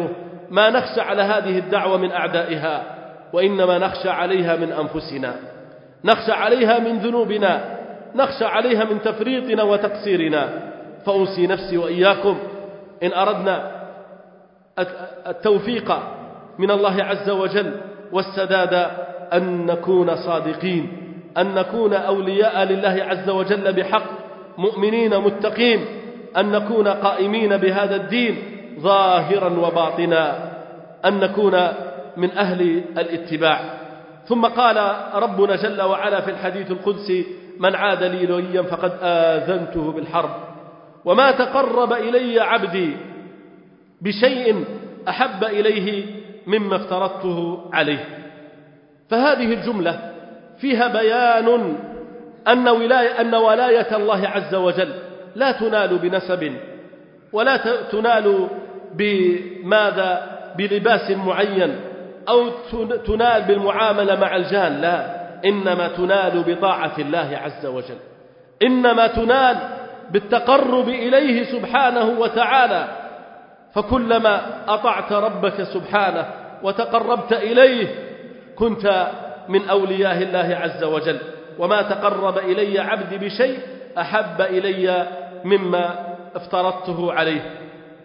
ما نخشى على هذه الدعوة من أعدائها، وإنما نخشى عليها من أنفسنا، نخشى عليها من ذنوبنا، نخشى عليها من تفريطنا وتقصيرنا. فأوصي نفسي وإياكم إن أردنا التوفيق من الله عز وجل والسداد أن نكون صادقين، أن نكون أولياء لله عز وجل بحق، مؤمنين متقين، أن نكون قائمين بهذا الدين ظاهرا وباطنا، أن نكون من أهل الاتباع. ثم قال ربنا جل وعلا في الحديث القدسي: من عاد لي وليا فقد آذنته بالحرب، وما تقرب إلي عبدي بشيء أحب إليه مما افترضته عليه. فهذه الجملة فيها بيان أن ولاية, أن ولاية الله عز وجل لا تنال بنسب، ولا تنال بماذا بلباس معين، أو تنال بالمعاملة مع الجان، لا، إنما تنال بطاعة الله عز وجل، إنما تنال بالتقرب إليه سبحانه وتعالى. فكلما أطعت ربك سبحانه وتقربت إليه كنت من أولياء الله عز وجل. وما تقرب إلي عبدي بشيء أحب إلي مما افترضته عليه.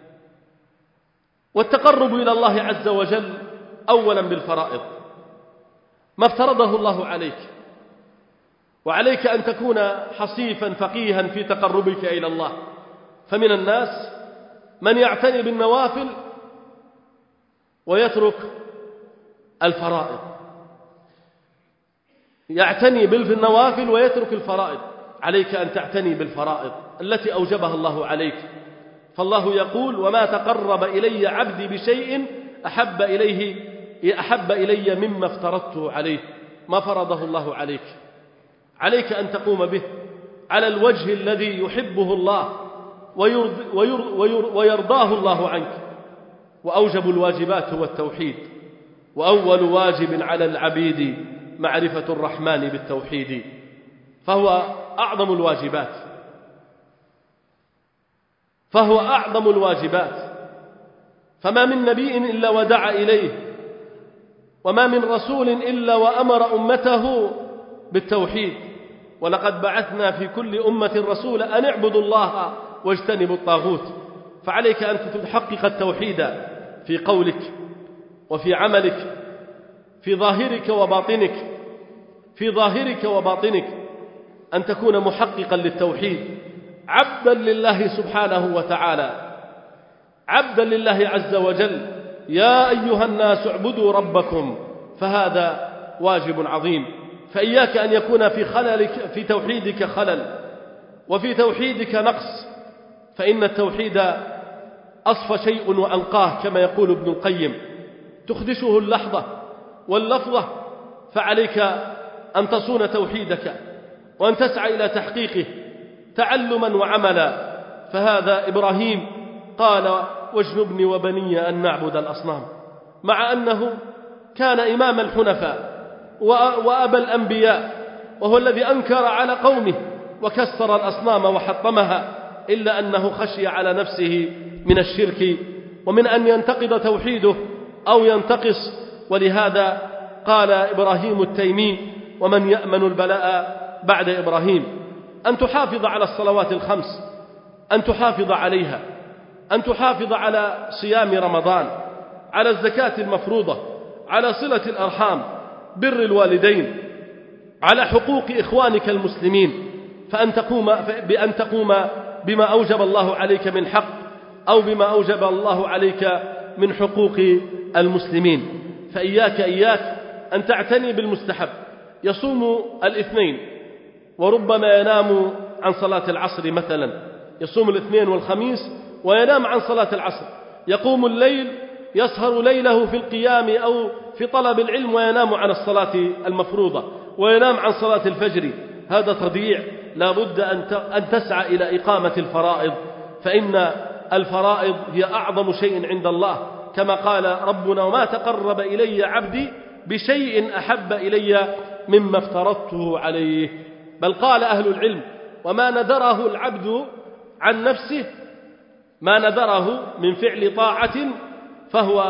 والتقرب إلى الله عز وجل أولا بالفرائض، ما افترضه الله عليك، وعليك أن تكون حصيفا فقيها في تقربك إلى الله. فمن الناس من يعتني بالنوافل ويترك الفرائض، يعتني بالنوافل ويترك الفرائض. عليك أن تعتني بالفرائض التي أوجبها الله عليك. فالله يقول: وما تقرب إلي عبدي بشيء أحب إليه أحب إلي مما افترضته عليه. ما فرضه الله عليك، عليك أن تقوم به على الوجه الذي يحبه الله ويرضاه الله عنك. وأوجب الواجبات هو التوحيد، وأول واجب على العبيد معرفة الرحمن بالتوحيد، فهو أعظم الواجبات فهو أعظم الواجبات فما من نبي إلا ودعا إليه، وما من رسول إلا وأمر أمته بالتوحيد. ولقد بعثنا في كل أمة رسولا أن اعبدوا الله واجتنبوا الطاغوت. فعليك أن تحقق التوحيد في قولك وفي عملك، في ظاهرك وباطنك في ظاهرك وباطنك أن تكون محققا للتوحيد، عبدا لله سبحانه وتعالى، عبدا لله عز وجل. يا أيها الناس اعبدوا ربكم، فهذا واجب عظيم. فإياك أن يكون في خللك في توحيدك خلل، وفي توحيدك نقص، فإن التوحيد أصفى شيء وأنقاه كما يقول ابن القيم، تخدشه اللحظة واللفظة. فعليك أن تصون توحيدك وأن تسعى إلى تحقيقه تعلما وعملا. فهذا إبراهيم قال: واجنبني وبني أن نعبد الأصنام، مع أنه كان إمام الحنفاء وأبا الأنبياء، وهو الذي أنكر على قومه وكسر الأصنام وحطمها، إلا أنه خشي على نفسه من الشرك ومن أن ينتقض توحيده أو ينتقص. ولهذا قال إبراهيم التيمي: ومن يأمن البلاء بعد إبراهيم؟ أن تحافظ على الصلوات الخمس، أن تحافظ عليها، أن تحافظ على صيام رمضان، على الزكاة المفروضة، على صلة الأرحام، بر الوالدين، على حقوق إخوانك المسلمين، فأن تقوم بأن تقوم بما أوجب الله عليك من حق، أو بما أوجب الله عليك من حقوق المسلمين. فإياك إياك أن تعتني بالمستحب. يصوم الاثنين وربما ينام عن صلاة العصر مثلا، يصوم الاثنين والخميس وينام عن صلاة العصر، يقوم الليل يسهر ليله في القيام أو في طلب العلم وينام عن الصلاة المفروضة وينام عن صلاة الفجر. هذا تضييع. لا بد أن تسعى إلى إقامة الفرائض، فإن الفرائض هي أعظم شيء عند الله، كما قال ربنا: وما تقرب إلي عبدي بشيء أحب إلي مما افترضته عليه. بل قال أهل العلم: وما نذره العبد عن نفسه، ما نذره من فعل طاعة فهو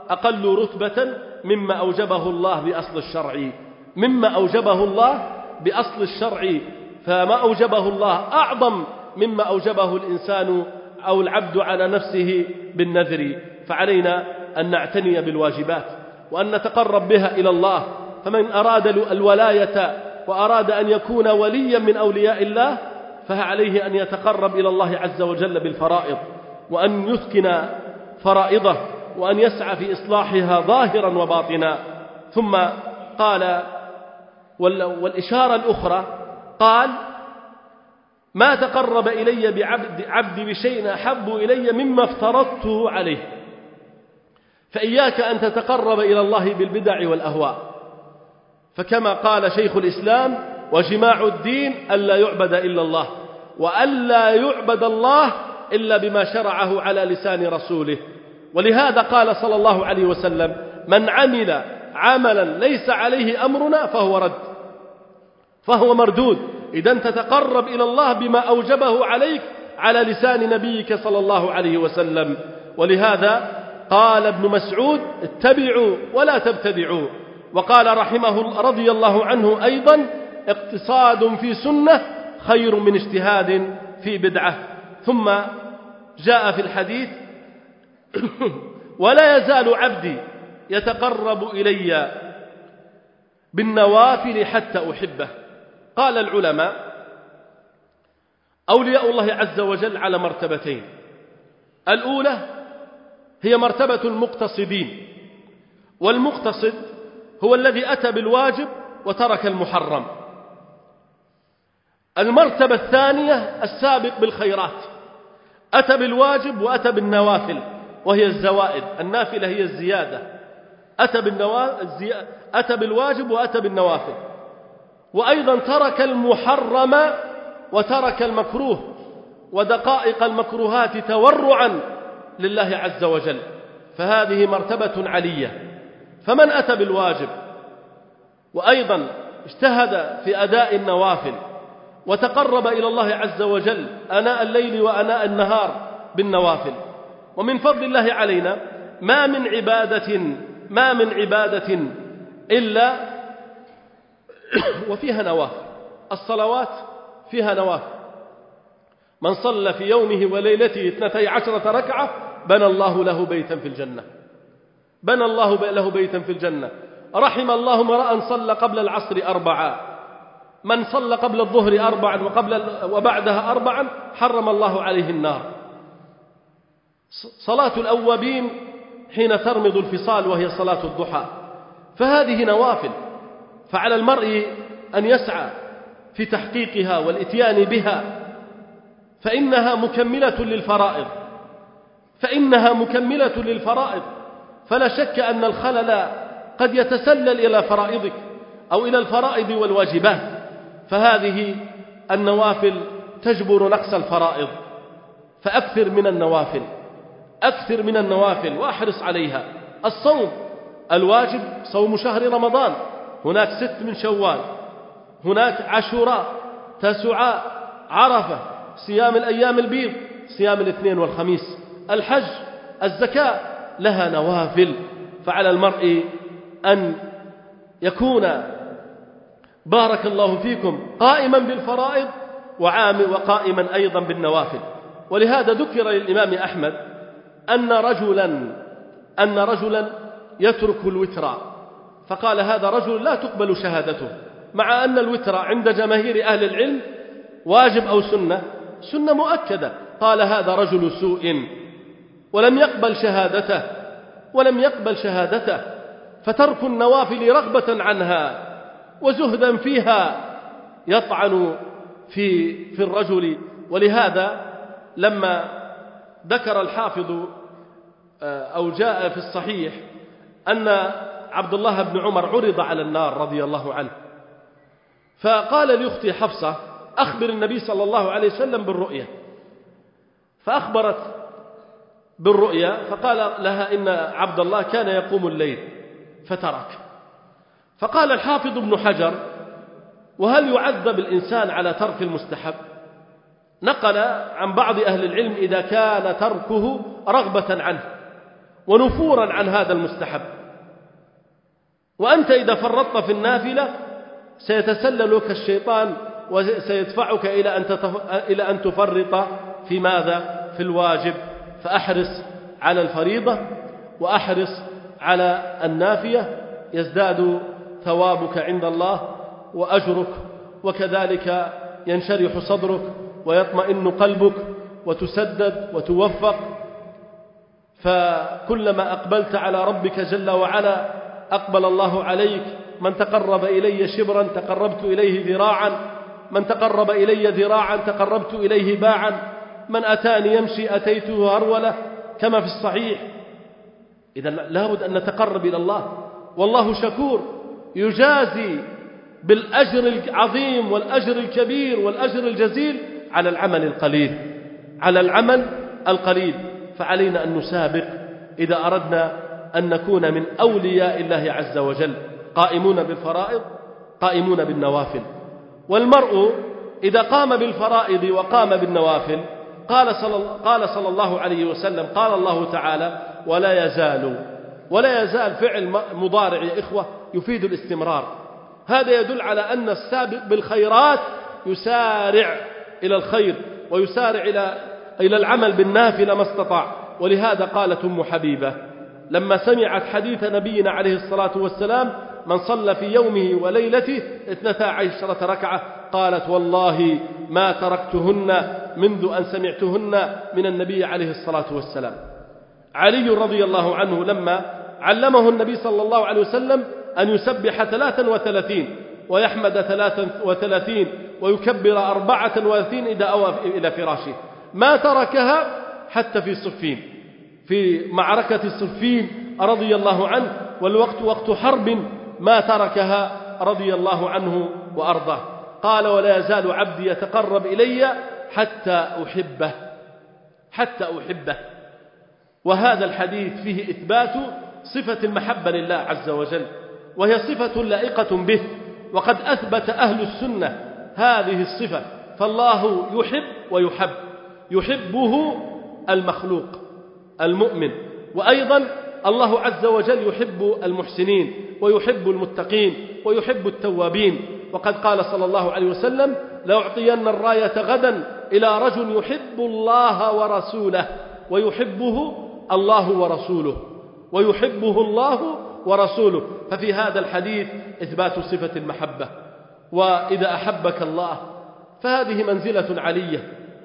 أقل رتبة مما أوجبه الله بأصل الشرع، مما أوجبه الله بأصل الشرع، فما أوجبه الله أعظم مما أوجبه الإنسان أو العبد على نفسه بالنذر. فعلينا أن نعتني بالواجبات وأن نتقرب بها إلى الله. فمن أراد الولاية وأراد أن يكون وليا من أولياء الله فعليه أن يتقرب إلى الله عز وجل بالفرائض، وأن يسكن فرائضه، وأن يسعى في إصلاحها ظاهرا وباطنا. ثم قال والإشارة الأخرى قال ما تقرب إلي بعبد عبدي بشيء أحب إلي مما افترضته عليه. فإياك أن تتقرب إلى الله بالبدع والأهواء، فكما قال شيخ الإسلام وجماع الدين ألا يعبد إلا الله، وألا يعبد الله إلا بما شرعه على لسان رسوله. ولهذا قال صلى الله عليه وسلم من عمل عملا ليس عليه أمرنا فهو رد، فهو مردود. إذن تتقرب إلى الله بما أوجبه عليك على لسان نبيك صلى الله عليه وسلم. ولهذا قال ابن مسعود اتبعوا ولا تبتدعوا. وقال رحمه رضي الله عنه أيضا اقتصاد في سنة خير من اجتهاد في بدعة. ثم جاء في الحديث ولا يزال عبدي يتقرب إلي بالنوافل حتى أحبه. قال العلماء أولياء الله عز وجل على مرتبتين. الأولى هي مرتبة المقتصدين، والمقتصد هو الذي أتى بالواجب وترك المحرم. المرتبة الثانية السابق بالخيرات، أتى بالواجب وأتى بالنوافل وهي الزوائد، النافلة هي الزيادة، أتى, بالنوا... أتى بالواجب وأتى بالنوافل، وأيضا ترك المحرم وترك المكروه ودقائق المكروهات تورعا لله عز وجل. فهذه مرتبة علية. فمن أتى بالواجب وأيضا اجتهد في أداء النوافل وتقرب إلى الله عز وجل آناء الليل وآناء النهار بالنوافل. ومن فضل الله علينا ما من عبادة ما من عبادة إلا وفيها نوافل. الصلوات فيها نوافل. من صلى في يومه وليلته اثنتي عشرة ركعة بنى الله له بيتا في الجنة، بنى الله له بيتا في الجنة. رحم الله امرأ صلى قبل العصر أربعا، من صلى قبل الظهر أربعا وقبل وبعدها أربعا حرم الله عليه النار. صلاة الأوابين حين ترمض الفصال وهي صلاة الضحى. فهذه نوافل، فعلى المرء أن يسعى في تحقيقها والإتيان بها، فإنها مكملة للفرائض، فإنها مكملة للفرائض. فلا شك أن الخلل قد يتسلل إلى فرائضك أو إلى الفرائض والواجبات، فهذه النوافل تجبر نقص الفرائض. فأكثر من النوافل، أكثر من النوافل وأحرص عليها. الصوم الواجب صوم شهر رمضان، هناك ست من شوال، هناك عاشوراء، تاسوعاء، عرفة، صيام الأيام البيض، صيام الاثنين والخميس، الحج، الزكاة، لها نوافل. فعلى المرء أن يكون بارك الله فيكم قائما بالفرائض وقائما أيضا بالنوافل. ولهذا ذكر للإمام أحمد أن رجلا أن رجلا يترك الوتر، فقال هذا رجل لا تقبل شهادته، مع أن الوتر عند جماهير أهل العلم واجب أو سنة، سنة مؤكدة. قال هذا رجل سوء ولم يقبل شهادته ولم يقبل شهادته. فترك النوافل رغبة عنها وزهدا فيها يطعن في في الرجل. ولهذا لما ذكر الحافظ أو جاء في الصحيح أن عبد الله بن عمر عرض على النار رضي الله عنه، فقال لأختي حفصة أخبر النبي صلى الله عليه وسلم بالرؤيا، فأخبرت بالرؤيا، فقال لها إن عبد الله كان يقوم الليل فترك. فقال الحافظ ابن حجر وهل يعذب الإنسان على ترك المستحب؟ نقل عن بعض أهل العلم إذا كان تركه رغبة عنه، ونفورا عن هذا المستحب. وأنت إذا فرطت في النافلة سيتسلل لك الشيطان وسيدفعك إلى أن إلى أن تفرط في ماذا؟ في الواجب. فأحرص على الفريضة وأحرص على النافية، يزداد ثوابك عند الله وأجرك، وكذلك ينشرح صدرك ويطمئن قلبك وتسدد وتوفق. فكلما أقبلت على ربك جل وعلا أقبل الله عليك. من تقرب إلي شبرا تقربت إليه ذراعا، من تقرب إلي ذراعا تقربت إليه باعا، من أتاني يمشي أتيته هرولة، كما في الصحيح. إذن لابد أن نتقرب إلى الله، والله شكور يجازي بالأجر العظيم والأجر الكبير والأجر الجزيل على العمل القليل، على العمل القليل. فعلينا أن نسابق إذا أردنا أن نكون من أولياء الله عز وجل، قائمون بالفرائض قائمون بالنوافل. والمرء إذا قام بالفرائض وقام بالنوافل قال صلى, قال صلى الله عليه وسلم، قال الله تعالى: ولا يزال. ولا يزال فعل مضارع يا إخوة يفيد الاستمرار. هذا يدل على أن السابق بالخيرات يسارع إلى الخير ويسارع إلى إلى العمل بالنافلة ما استطاع. ولهذا قالت أم حبيبة لما سمعت حديث نبينا عليه الصلاة والسلام: من صلى في يومه وليلته اثنتا عشرة ركعة، قالت: والله ما تركتهن منذ أن سمعتهن من النبي عليه الصلاة والسلام. علي رضي الله عنه لما علمه النبي صلى الله عليه وسلم أن يسبح ثلاثا وثلاثين ويحمد ثلاثا وثلاثين ويكبر أربعة وثلاثين إذا أوى إلى فراشه، ما تركها حتى في صفين، في معركة صفين رضي الله عنه، والوقت وقت حرب، ما تركها رضي الله عنه وأرضاه. قال: ولا يزال عبدي يتقرب إلي حتى أحبه، حتى أحبه. وهذا الحديث فيه إثبات صفة المحبة لله عز وجل، وهي صفة لائقة به، وقد أثبت أهل السنة هذه الصفة. فالله يحب ويحب، يحبه المخلوق المؤمن، وأيضا الله عز وجل يحب المحسنين ويحب المتقين ويحب التوابين. وقد قال صلى الله عليه وسلم: لأعطين الراية غدا إلى رجل يحب الله ورسوله ويحبه الله ورسوله، ويحبه الله ورسوله. ففي هذا الحديث إثبات صفة المحبة. وإذا أحبك الله فهذه منزلة علية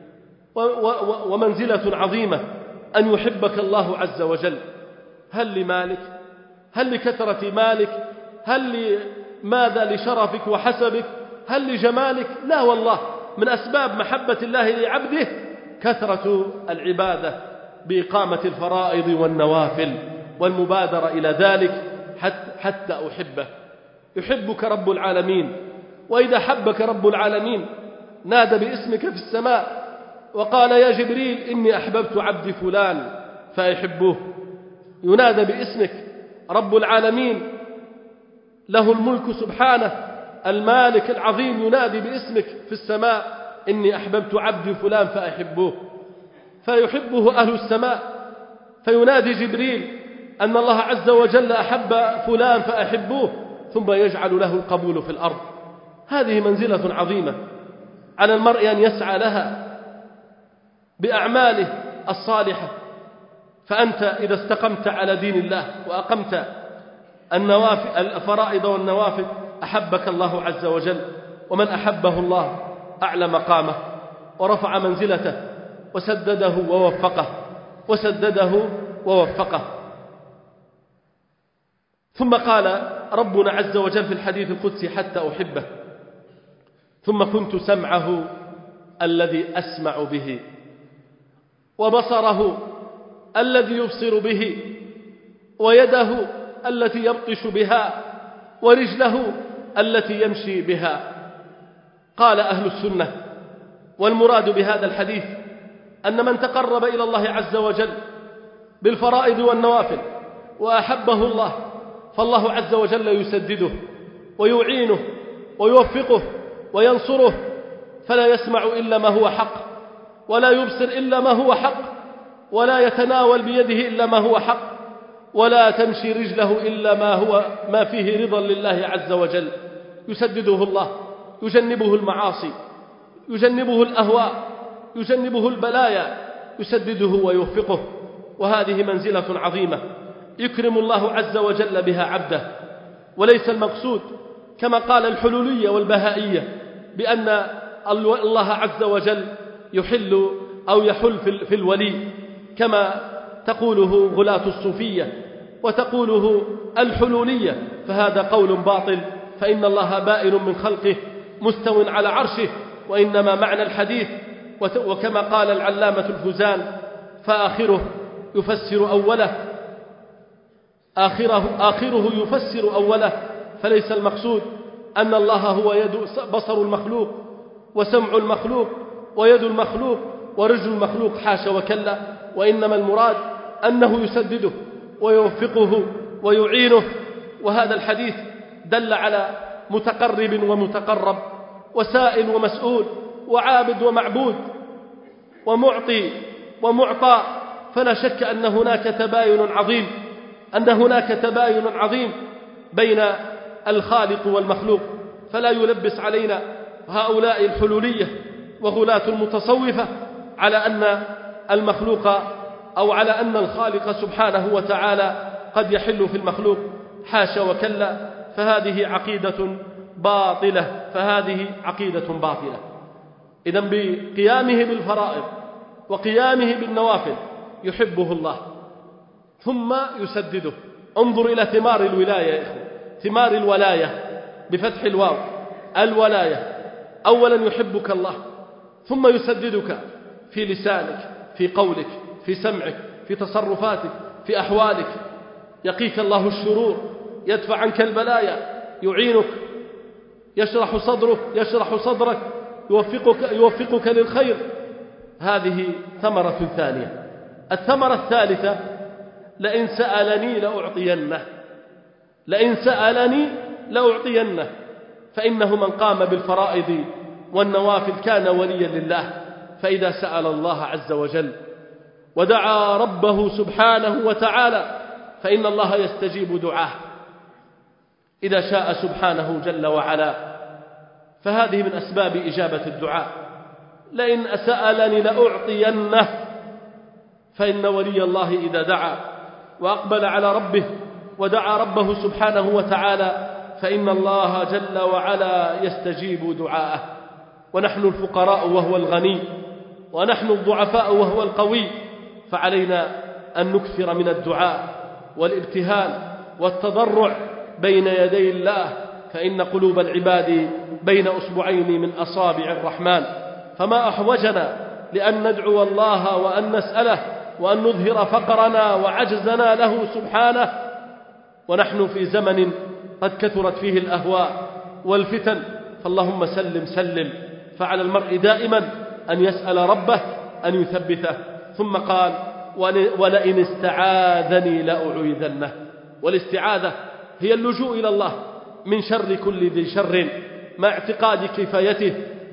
ومنزلة عظيمة، أن يحبك الله عز وجل. هل لمالك؟ هل لكثرة مالك؟ هل لماذا؟ لشرفك وحسبك؟ هل لجمالك؟ لا والله، من أسباب محبة الله لعبده كثرة العبادة بإقامة الفرائض والنوافل والمبادرة إلى ذلك حتى أحبه. يحبك رب العالمين، وإذا حبك رب العالمين نادى باسمك في السماء وقال: يا جبريل إني أحببت عبدي فلان فأحبوه. ينادى باسمك رب العالمين، له الملك سبحانه، المالك العظيم، ينادي باسمك في السماء: إني أحببت عبدي فلان فأحبوه، فيحبه أهل السماء. فينادي جبريل أن الله عز وجل أحب فلان فأحبوه، ثم يجعل له القبول في الأرض. هذه منزلة عظيمة على المرء أن يسعى لها بأعماله الصالحة. فأنت إذا استقمت على دين الله وأقمت النوافل الفرائض والنوافل أحبك الله عز وجل. ومن أحبه الله أعلى مقامه ورفع منزلته وسدده ووفقه وسدده ووفقه. ثم قال ربنا عز وجل في الحديث القدسي: حتى أحبه. ثم كنت سمعه الذي أسمع به، وبصره الذي يبصر به، ويده التي يبطش بها، ورجله التي يمشي بها. قال أهل السنة: والمراد بهذا الحديث أن من تقرب إلى الله عز وجل بالفرائض والنوافل وأحبه الله، فالله عز وجل يسدده ويعينه ويوفقه وينصره، فلا يسمع إلا ما هو حق، ولا يبصر إلا ما هو حق، ولا يتناول بيده إلا ما هو حق، ولا تمشي رجله إلا ما هو ما فيه رضا لله عز وجل، يسدده الله، يجنبه المعاصي، يجنبه الأهواء، يجنبه البلايا، يسدده ويوفقه. وهذه منزلة عظيمة يكرم الله عز وجل بها عبده. وليس المقصود كما قال الحلولية والبهائية بأن الله عز وجل يحل أو يحل في الولي كما تقوله غلاة الصوفية وتقوله الحلولية، فهذا قول باطل، فإن الله بائن من خلقه مستو على عرشه. وإنما معنى الحديث وكما قال العلامة الفوزان فآخره يفسر أوله، آخره, آخره يفسر أوله. فليس المقصود أن الله هو يد بصر المخلوق وسمع المخلوق ويد المخلوق ورجل المخلوق، حاشا وكلا، وإنما المراد أنه يسدده ويوفقه ويعينه. وهذا الحديث دل على متقرب ومتقرب، وسائل ومسؤول، وعابد ومعبود، ومعطي ومعطى. فلا شك أن هناك تباين عظيم أن هناك تباين عظيم بين الخالق والمخلوق. فلا يلبس علينا هؤلاء الحلولية وغلاة المتصوفة على أن المخلوق أو على أن الخالق سبحانه وتعالى قد يحل في المخلوق، حاشا وكلا. فهذه عقيدة باطلة فهذه عقيدة باطلة. إذن بقيامه بالفرائض وقيامه بالنوافل يحبه الله ثم يسدده. انظر إلى ثمار الولاية يا إخوة، ثمار الولاية بفتح الواو، الولاية. أولا يحبك الله ثم يسددك في لسانك، في قولك، في سمعك، في تصرفاتك، في أحوالك. يقيك الله الشرور، يدفع عنك البلايا، يعينك، يشرح صدرك يشرح صدرك يوفقك, يوفقك للخير. هذه ثمرة ثانية. الثمرة الثالثة لئن سألني لأعطينه لئن سألني لأعطينه فإنه من قام بالفرائض والنوافل كان وليا لله. فإذا سأل الله عز وجل ودعا ربه سبحانه وتعالى فإن الله يستجيب دعاه إذا شاء سبحانه جل وعلا. فهذه من أسباب إجابة الدعاء. لئن سألني لأعطينه، فإن ولي الله إذا دعا وأقبل على ربه ودعا ربه سبحانه وتعالى فإن الله جل وعلا يستجيب دعاءه. ونحن الفقراء وهو الغني، ونحن الضعفاء وهو القوي، فعلينا أن نكثر من الدعاء والابتهال والتضرع بين يدي الله، فإن قلوب العباد بين أصبعين من أصابع الرحمن. فما أحوجنا لأن ندعو الله وأن نسأله وأن نظهر فقرنا وعجزنا له سبحانه، ونحن في زمن قد كثرت فيه الأهواء والفتن. فاللهم سلم سلم. فعلى المرء دائما أن يسأل ربه أن يثبته. ثم قال ولئن استعاذني لأعوذنه. والاستعاذة هي اللجوء إلى الله من شر كل ذي شر مع اعتقاد كفايته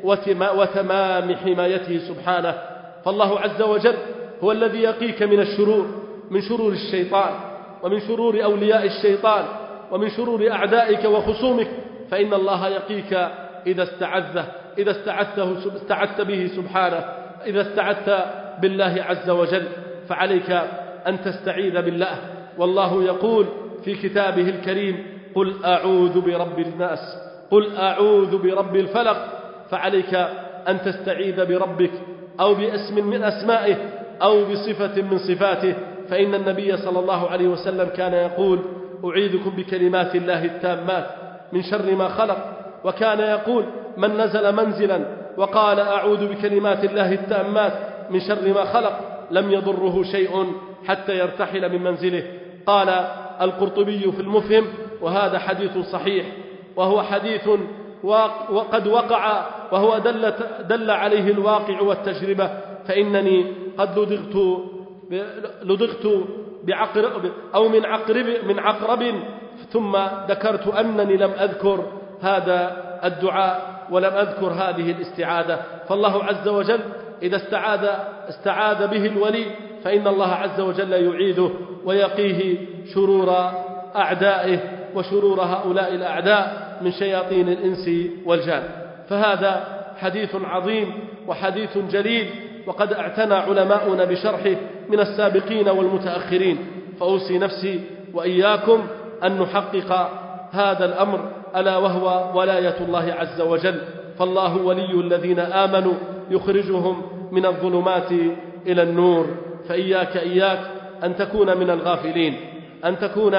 وتمام حمايته سبحانه. فالله عز وجل هو الذي يقيك من الشرور، من شرور الشيطان ومن شرور أولياء الشيطان ومن شرور أعدائك وخصومك. فإن الله يقيك إذا استعذه إذا استعذته استعذت به سبحانه، إذا استعذت بالله عز وجل. فعليك أن تستعيذ بالله. والله يقول في كتابه الكريم قل أعوذ برب الناس قل أعوذ برب الفلق. فعليك أن تستعيذ بربك أو باسم من أسمائه أو بصفة من صفاته. فإن النبي صلى الله عليه وسلم كان يقول أعيذكم بكلمات الله التامات من شر ما خلق. وكان يقول من نزل منزلا وقال أعوذ بكلمات الله التامات من شر ما خلق لم يضره شيء حتى يرتحل من منزله. قال القرطبي في المفهم وهذا حديث صحيح، وهو حديث وقد وقع وهو دل, دل عليه الواقع والتجربة. فإنني قد لدغت, لدغت بعقرب أو من عقرب, من عقرب ثم ذكرت أنني لم أذكر هذا الدعاء ولم أذكر هذه الاستعاذة. فالله عز وجل إذا استعاذ, استعاذ به الولي فإن الله عز وجل يعيده ويقيه شرور أعدائه وشرور هؤلاء الأعداء من شياطين الإنس والجان. فهذا حديث عظيم وحديث جليل، وقد اعتنى علماؤنا بشرحه من السابقين والمتأخرين، فأوصي نفسي وإياكم أن نحقق هذا الأمر، ألا وهو ولاية الله عز وجل. فالله ولي الذين آمنوا يخرجهم من الظلمات إلى النور. فإياك إياك أن تكون من الغافلين، أن تكون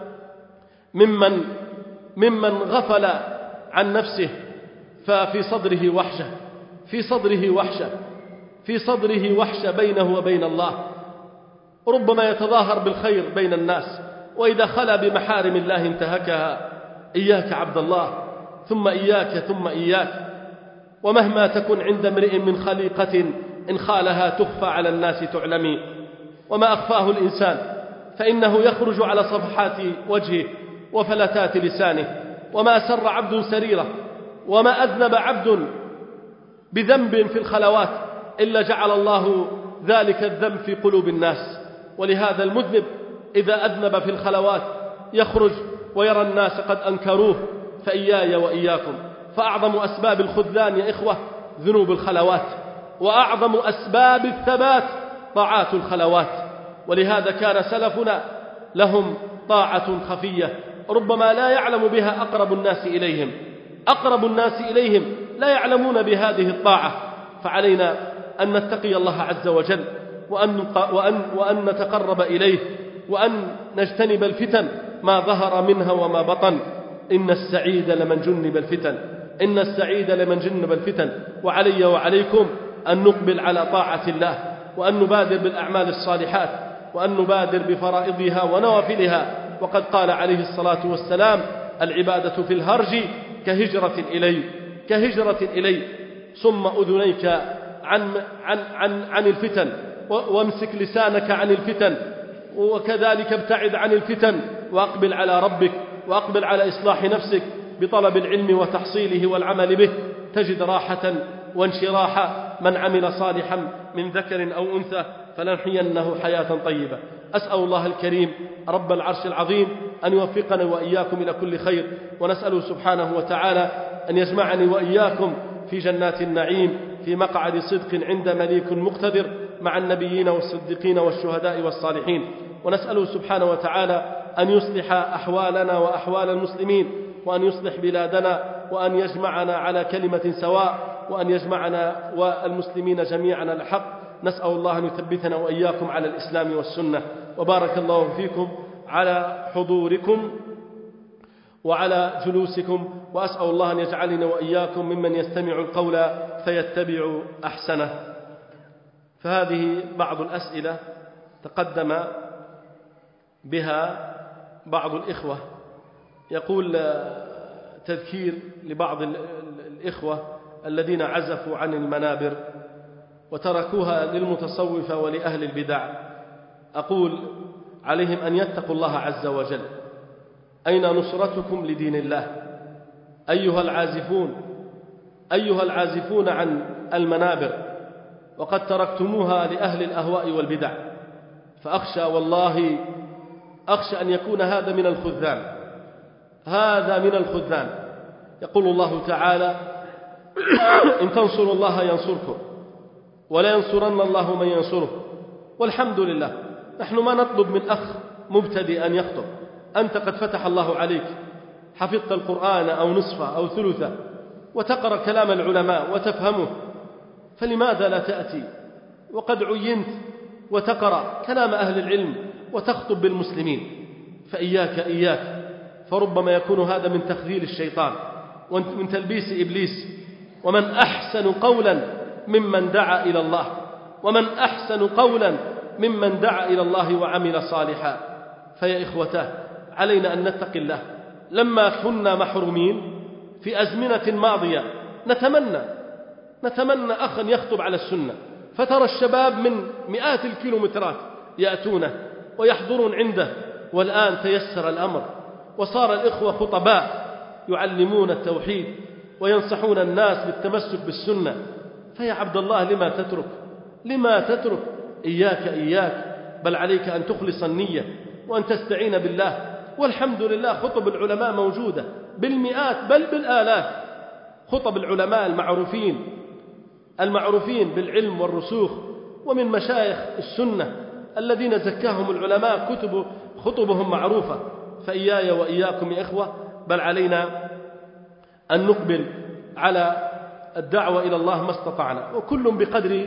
ممن ممن غفل عن نفسه، ففي صدره وحشة في صدره وحشة في صدره وحشة بينه وبين الله، ربما يتظاهر بالخير بين الناس، وإذا خلا بمحارم الله انتهكها. إياك عبد الله، ثم إياك ثم إياك. ومهما تكن عند امرئ من خليقة إن خالها تخفى على الناس تعلمي، وما أخفاه الإنسان فإنه يخرج على صفحات وجهه وفلتات لسانه. وما أسر عبد سريرة، وما أذنب عبد بذنب في الخلوات إلا جعل الله ذلك الذنب في قلوب الناس. ولهذا المذنب إذا أذنب في الخلوات يخرج ويرى الناس قد أنكروه. فإياي وإياكم، فأعظم أسباب الخذلان يا إخوة ذنوب الخلوات، وأعظم أسباب الثبات طاعات الخلوات. ولهذا كان سلفنا لهم طاعة خفية ربما لا يعلم بها أقرب الناس إليهم أقرب الناس إليهم لا يعلمون بهذه الطاعة. فعلينا أن نتقي الله عز وجل، وأن, وأن, وأن نتقرب إليه، وأن نجتنب الفتن ما ظهر منها وما بطن. إن السعيد لمن جنب الفتن إن السعيد لمن جنب الفتن. وعلي وعليكم أن نقبل على طاعة الله، وأن نبادر بالأعمال الصالحات، وأن نبادر بفرائضها ونوافلها. وقد قال عليه الصلاة والسلام: العبادة في الهرج كهجرة إلي كهجرة إلي ثم أذنيك عن, عن, عن, عن الفتن، وامسك لسانك عن الفتن، وكذلك ابتعد عن الفتن، وأقبل على ربك، وأقبل على إصلاح نفسك بطلب العلم وتحصيله والعمل به. تجد راحة وانشراح من عمل صالحا من ذكر أو أنثى فلنحيينه حياة طيبة. أسأل الله الكريم رب العرش العظيم أن يوفقنا وإياكم إلى كل خير، ونسأله سبحانه وتعالى أن يجمعني وإياكم في جنات النعيم في مقعد صدق عند مليك مقتدر مع النبيين والصديقين والشهداء والصالحين. ونسأله سبحانه وتعالى أن يصلح أحوالنا وأحوال المسلمين، وأن يصلح بلادنا، وأن يجمعنا على كلمة سواء، وأن يجمعنا والمسلمين جميعا على الحق. نسأل الله أن يثبتنا وإياكم على الإسلام والسنة. وبارك الله فيكم على حضوركم وعلى جلوسكم، وأسأل الله أن يجعلنا وإياكم ممن يستمع القول فيتبع أحسنه. فهذه بعض الأسئلة تقدم بها بعض الإخوة. يقول تذكير لبعض الإخوة الذين عزفوا عن المنابر وتركوها للمتصوفة ولأهل البدع. أقول عليهم أن يتقوا الله عز وجل. أين نصرتكم لدين الله أيها العازفون أيها العازفون عن المنابر؟ وقد تركتموها لأهل الأهواء والبدع. فأخشى والله أخشى أن يكون هذا من الخذلان هذا من الخذلان. يقول الله تعالى: إن تنصروا الله ينصركم ولا ينصرن الله من ينصره. والحمد لله، نحن ما نطلب من أخ مبتدئ أن يخطب. أنت قد فتح الله عليك، حفظت القرآن أو نصفه أو ثلثه، وتقرأ كلام العلماء وتفهمه، فلماذا لا تأتي وقد عينت وتقرأ كلام أهل العلم وتخطب بالمسلمين؟ فإياك إياك، فربما يكون هذا من تخذيل الشيطان ومن تلبيس إبليس. ومن أحسن قولا ممن دعا إلى الله ومن أحسن قولا ممن دعا إلى الله وعمل صالحا. فيا إخوته، علينا أن نتقي الله. لما كنا محرومين في أزمنة ماضية نتمنى نتمنى أخا يخطب على السنة، فترى الشباب من مئات الكيلومترات يأتونه ويحضرون عنده. والآن تيسر الأمر، وصار الإخوة خطباء يعلمون التوحيد وينصحون الناس بالتمسك بالسنة. فيا عبد الله، لما تترك لما تترك إياك إياك، بل عليك أن تخلص النية وأن تستعين بالله. والحمد لله خطب العلماء موجودة بالمئات بل بالآلاف، خطب العلماء المعروفين المعروفين بالعلم والرسوخ، ومن مشايخ السنة الذين زكاهم العلماء كتب خطبهم معروفة. فإياي وإياكم يا إخوة بل علينا أن نقبل على الدعوة إلى الله ما استطعنا، وكل بقدر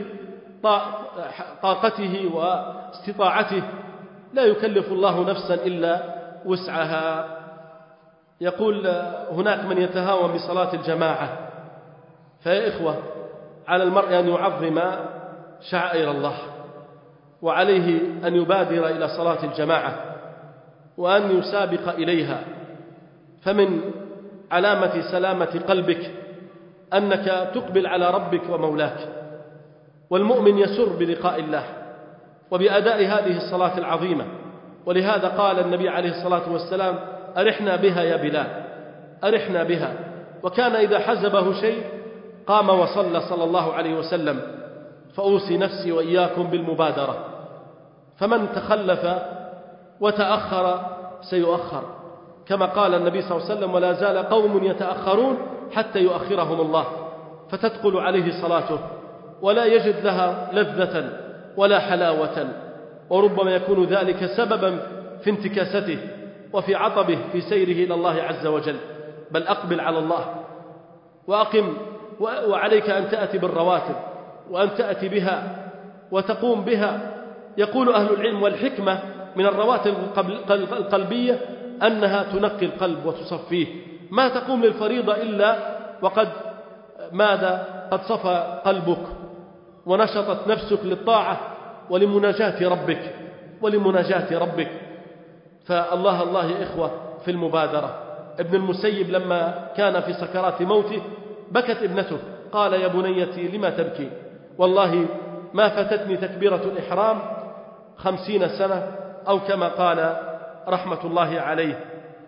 طاقته واستطاعته، لا يكلف الله نفسا إلا وسعها. يقول هناك من يتهاون بصلاة الجماعة، فيا إخوة على المرء أن يعظم شعائر الله، وعليه أن يبادر إلى صلاة الجماعة وأن يسابق إليها، فمن علامة سلامة قلبك أنك تقبل على ربك ومولاك. والمؤمن يسر بلقاء الله وبأداء هذه الصلاة العظيمة، ولهذا قال النبي عليه الصلاة والسلام: أرحنا بها يا بلال، أرحنا بها. وكان إذا حزبه شيء قام وصلى صلى الله عليه وسلم. فأوصي نفسي وإياكم بالمبادرة، فمن تخلف وتأخر سيؤخر، كما قال النبي صلى الله عليه وسلم: ولا زال قوم يتأخرون حتى يؤخرهم الله، فتثقل عليه صلاته ولا يجد لها لذة ولا حلاوة، وربما يكون ذلك سببا في انتكاسته وفي عطبه في سيره إلى الله عز وجل. بل أقبل على الله وأقم، وعليك أن تأتي بالرواتب وأن تأتي بها وتقوم بها. يقول أهل العلم والحكمة من الرواتب القلبية أنها تنقي القلب وتصفيه، ما تقوم للفريضة إلا وقد ماذا قد صفى قلبك ونشطت نفسك للطاعة ولمناجاة ربك ولمناجاة ربك. فالله الله يا إخوة في المبادرة. ابن المسيب لما كان في سكرات موته بكت ابنته، قال: يا بنيتي لما تبكي؟ والله ما فتتني تكبيرة الإحرام خمسين سنة، أو كما قال رحمة الله عليه.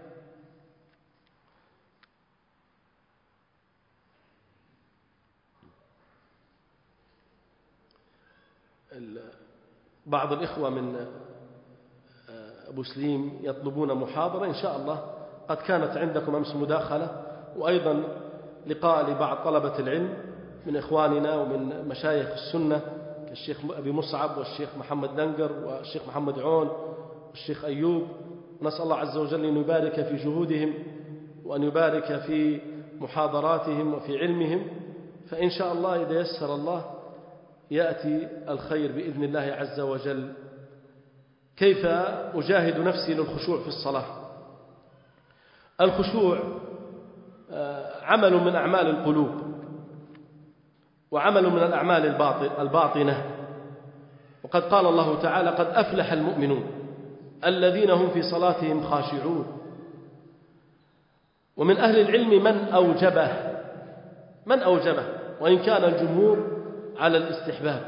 بعض الإخوة من أبو سليم يطلبون محاضرة إن شاء الله، قد كانت عندكم أمس مداخلة، وأيضا لقاء لبعض طلبة العلم من إخواننا ومن مشايخ السنة كالشيخ أبي مصعب والشيخ محمد دنقر والشيخ محمد عون والشيخ أيوب. نسأل الله عز وجل أن يبارك في جهودهم وأن يبارك في محاضراتهم وفي علمهم، فإن شاء الله إذا يسر الله يأتي الخير بإذن الله عز وجل. كيف أجاهد نفسي للخشوع في الصلاة؟ الخشوع عمل من أعمال القلوب وعمل من الأعمال الباطنة، وقد قال الله تعالى: قد أفلح المؤمنون الذين هم في صلاتهم خاشعون. ومن أهل العلم من أوجبه من أوجبه وإن كان الجمهور على الاستحباب.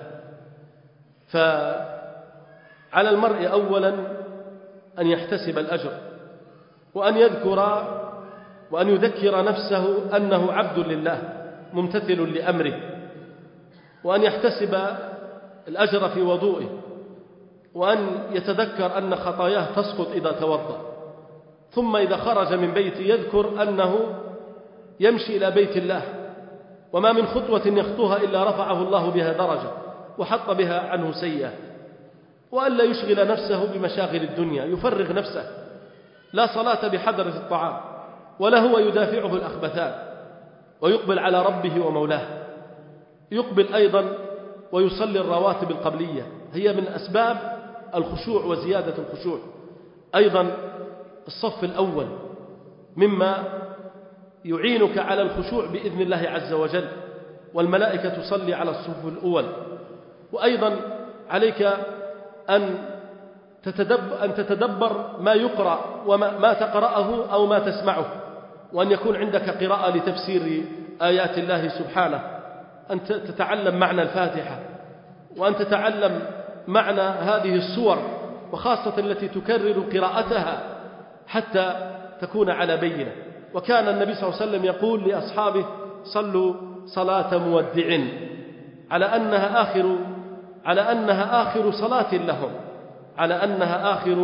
فعلى المرء أولا أن يحتسب الأجر، وأن يذكر وأن يذكر نفسه أنه عبد لله ممتثل لأمره، وأن يحتسب الأجر في وضوئه، وأن يتذكر أن خطاياه تسقط إذا توضأ. ثم إذا خرج من بيته يذكر أنه يمشي إلى بيت الله، وما من خطوة يخطوها إلا رفعه الله بها درجة وحط بها عنه سيئة. وألا يشغل نفسه بمشاغل الدنيا، يفرغ نفسه. لا صلاة بحضرة الطعام، ولا هو يدافعه الأخبثان، ويقبل على ربه ومولاه. يقبل أيضا ويصلي الرواتب القبلية، هي من أسباب الخشوع وزيادة الخشوع. أيضا الصف الأول مما يعينك على الخشوع بإذن الله عز وجل، والملائكة تصلي على الصف الأول. وأيضا عليك أن تتدبر, أن تتدبر ما يقرأ وما ما تقرأه أو ما تسمعه، وأن يكون عندك قراءة لتفسير آيات الله سبحانه، أن تتعلم معنى الفاتحة، وأن تتعلم معنى هذه السور، وخاصة التي تكرر قراءتها حتى تكون على بينة. وكان النبي صلى الله عليه وسلم يقول لأصحابه: صلوا صلاة مودع، على أنها آخر على أنها آخر صلاة لهم على أنها آخر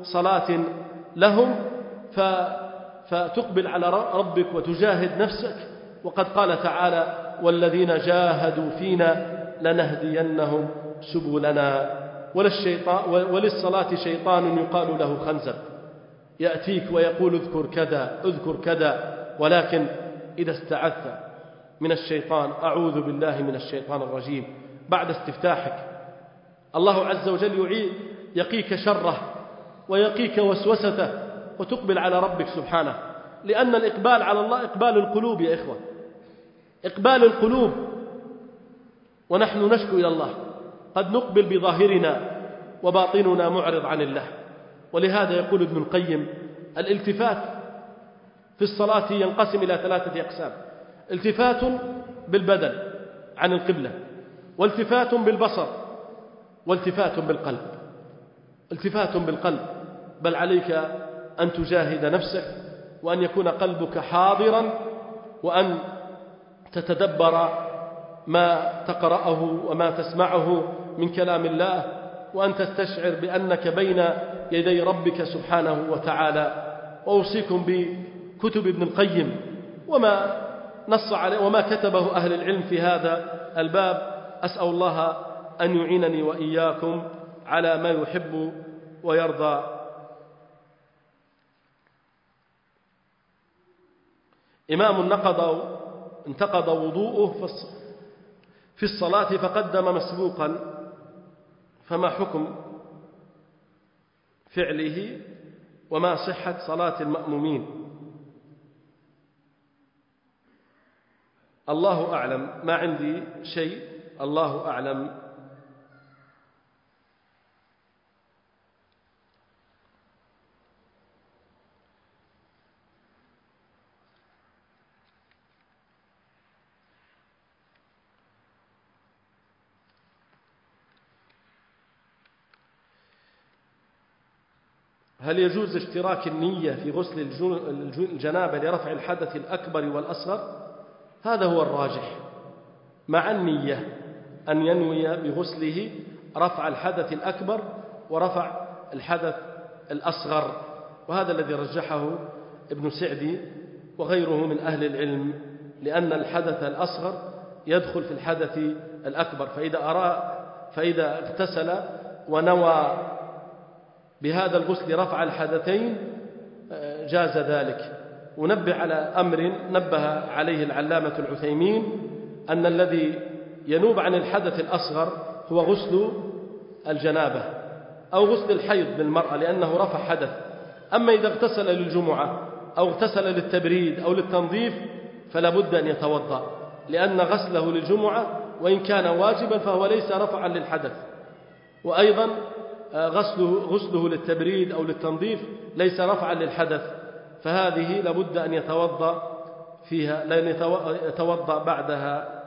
صلاة لهم، فتقبل على ربك وتجاهد نفسك. وقد قال تعالى: والذين جاهدوا فينا لنهدينهم سبلنا. وللصلاة شيطان يقال له خنزب، يأتيك ويقول اذكر كذا اذكر كذا، ولكن إذا استعذت من الشيطان أعوذ بالله من الشيطان الرجيم بعد استفتاحك، الله عز وجل يقيك شره ويقيك وسوسته، وتقبل على ربك سبحانه. لأن الإقبال على الله إقبال القلوب يا إخوة، إقبال القلوب. ونحن نشكو إلى الله، قد نقبل بظاهرنا وباطننا معرض عن الله. ولهذا يقول ابن القيم: الالتفات في الصلاة ينقسم إلى ثلاثة أقسام: التفات بالبدن عن القبلة، والتفات بالبصر، والتفات بالقلب. التفات بالقلب، بل عليك أن تجاهد نفسك، وأن يكون قلبك حاضرا، وأن تتدبر ما تقرأه وما تسمعه من كلام الله، وأن تستشعر بأنك بين يدي ربك سبحانه وتعالى. وأوصيكم بكتب ابن القيم وما نص عليه وما كتبه أهل العلم في هذا الباب. أسأل الله أن يعينني وإياكم على ما يحب ويرضى. إمام نقض انتقض وضوءه في الصلاة فقدم مسبوقا، فما حكم فعله وما صحة صلاة المأمومين؟ الله أعلم، ما عندي شيء، الله أعلم. هل يجوز اشتراك النية في غسل الجنابة لرفع الحدث الأكبر والأصغر؟ هذا هو الراجح، مع النية أن ينوي بغسله رفع الحدث الأكبر ورفع الحدث الأصغر، وهذا الذي رجحه ابن سعدي وغيره من أهل العلم، لأن الحدث الأصغر يدخل في الحدث الأكبر. فإذا أرى فإذا اغتسل ونوى بهذا الغسل رفع الحدثين جاز ذلك. ونبه على أمر نبه عليه العلامة العثيمين، أن الذي ينوب عن الحدث الأصغر هو غسل الجنابة أو غسل الحيض للمرأة، لأنه رفع حدث. أما إذا اغتسل للجمعة أو اغتسل للتبريد أو للتنظيف فلا بد أن يتوضأ، لأن غسله للجمعة وإن كان واجبا فهو ليس رفعا للحدث، وأيضا غسله, غسله للتبريد أو للتنظيف ليس رفعا للحدث، فهذه لابد أن يتوضأ فيها، لأن يتوضأ بعدها.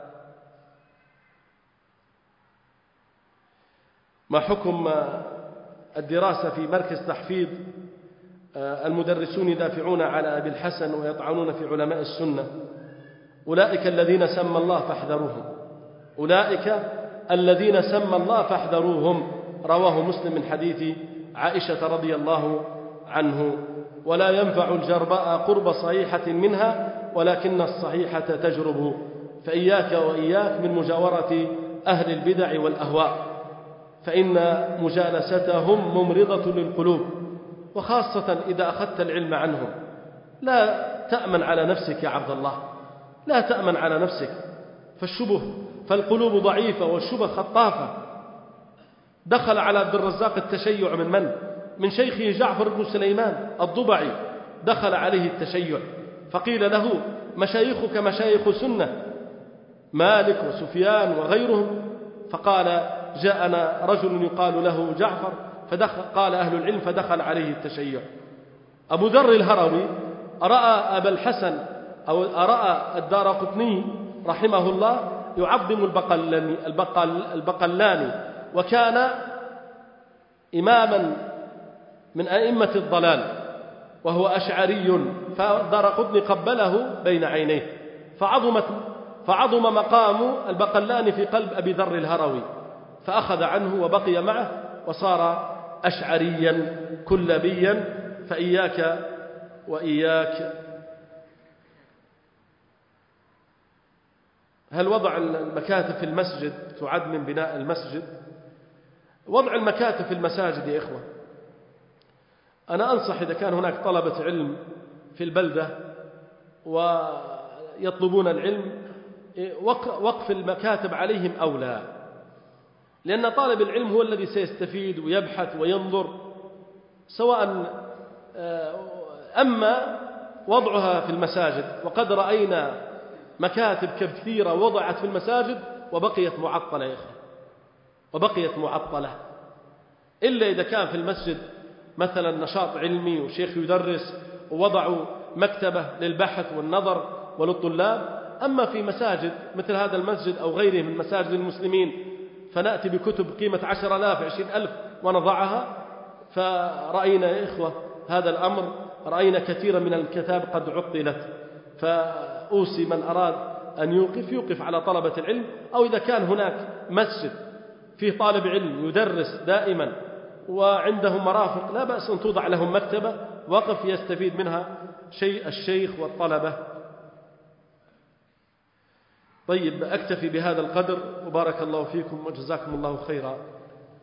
ما حكم الدراسة في مركز تحفيظ المدرسون يدافعون على أبي الحسن ويطعنون في علماء السنة؟ أولئك الذين سمى الله فاحذروهم، أولئك الذين سمى الله فاحذروهم. رواه مسلم من حديث عائشة رضي الله عنه: ولا ينفع الجرباء قرب صحيحة منها ولكن الصحيحة تجرب. فإياك وإياك من مجاورة أهل البدع والأهواء، فإن مجالستهم ممرضة للقلوب، وخاصة إذا أخذت العلم عنهم. لا تأمن على نفسك يا عبد الله، لا تأمن على نفسك، فالشبه فالقلوب ضعيفة والشبه خطافة. دخل على عبد الرزاق التشيع من من؟ من شيخه جعفر بن سليمان الضبعي، دخل عليه التشيع فقيل له: مشايخك مشايخ سنة، مالك وسفيان وغيرهم. فقال: جاءنا رجل يقال له جعفر، فدخل قال أهل العلم فدخل عليه التشيع. أبو ذر الهروي رأى أبا الحسن أو رأى الدارقطني رحمه الله يعظم البقلاني, البقل البقلاني وكان إماما من أئمة الضلال وهو أشعري، فالدارقطني قبله بين عينيه فعظمت فعظم مقام البقلاني في قلب أبي ذر الهروي، فأخذ عنه وبقي معه وصار أشعريا كلابيا، فإياك وإياك. هل وضع المكاتب في المسجد تعد من بناء المسجد؟ وضع المكاتب في المساجد يا إخوة، أنا أنصح إذا كان هناك طلبة علم في البلدة ويطلبون العلم وقف المكاتب عليهم أولى، لأن طالب العلم هو الذي سيستفيد ويبحث وينظر سواء. أما وضعها في المساجد، وقد رأينا مكاتب كثيرة وضعت في المساجد وبقيت معطلة يا إخوة، وبقيت معطلة، إلا إذا كان في المسجد مثلا نشاط علمي وشيخ يدرس ووضعوا مكتبة للبحث والنظر وللطلاب. أما في مساجد مثل هذا المسجد أو غيره من مساجد المسلمين فنأتي بكتب قيمة عشر آلاف عشرين ألف ونضعها، فرأينا يا إخوة هذا الأمر، رأينا كثيرا من الكتاب قد عطلت. فأوصي من أراد أن يوقف يوقف على طلبة العلم، أو إذا كان هناك مسجد فيه طالب علم يدرس دائما وعنده مرافق لا بأس أن توضع لهم مكتبة وقف يستفيد منها شيء الشيخ والطلبة. طيب، أكتفي بهذا القدر، وبارك الله فيكم وجزاكم الله خيرا.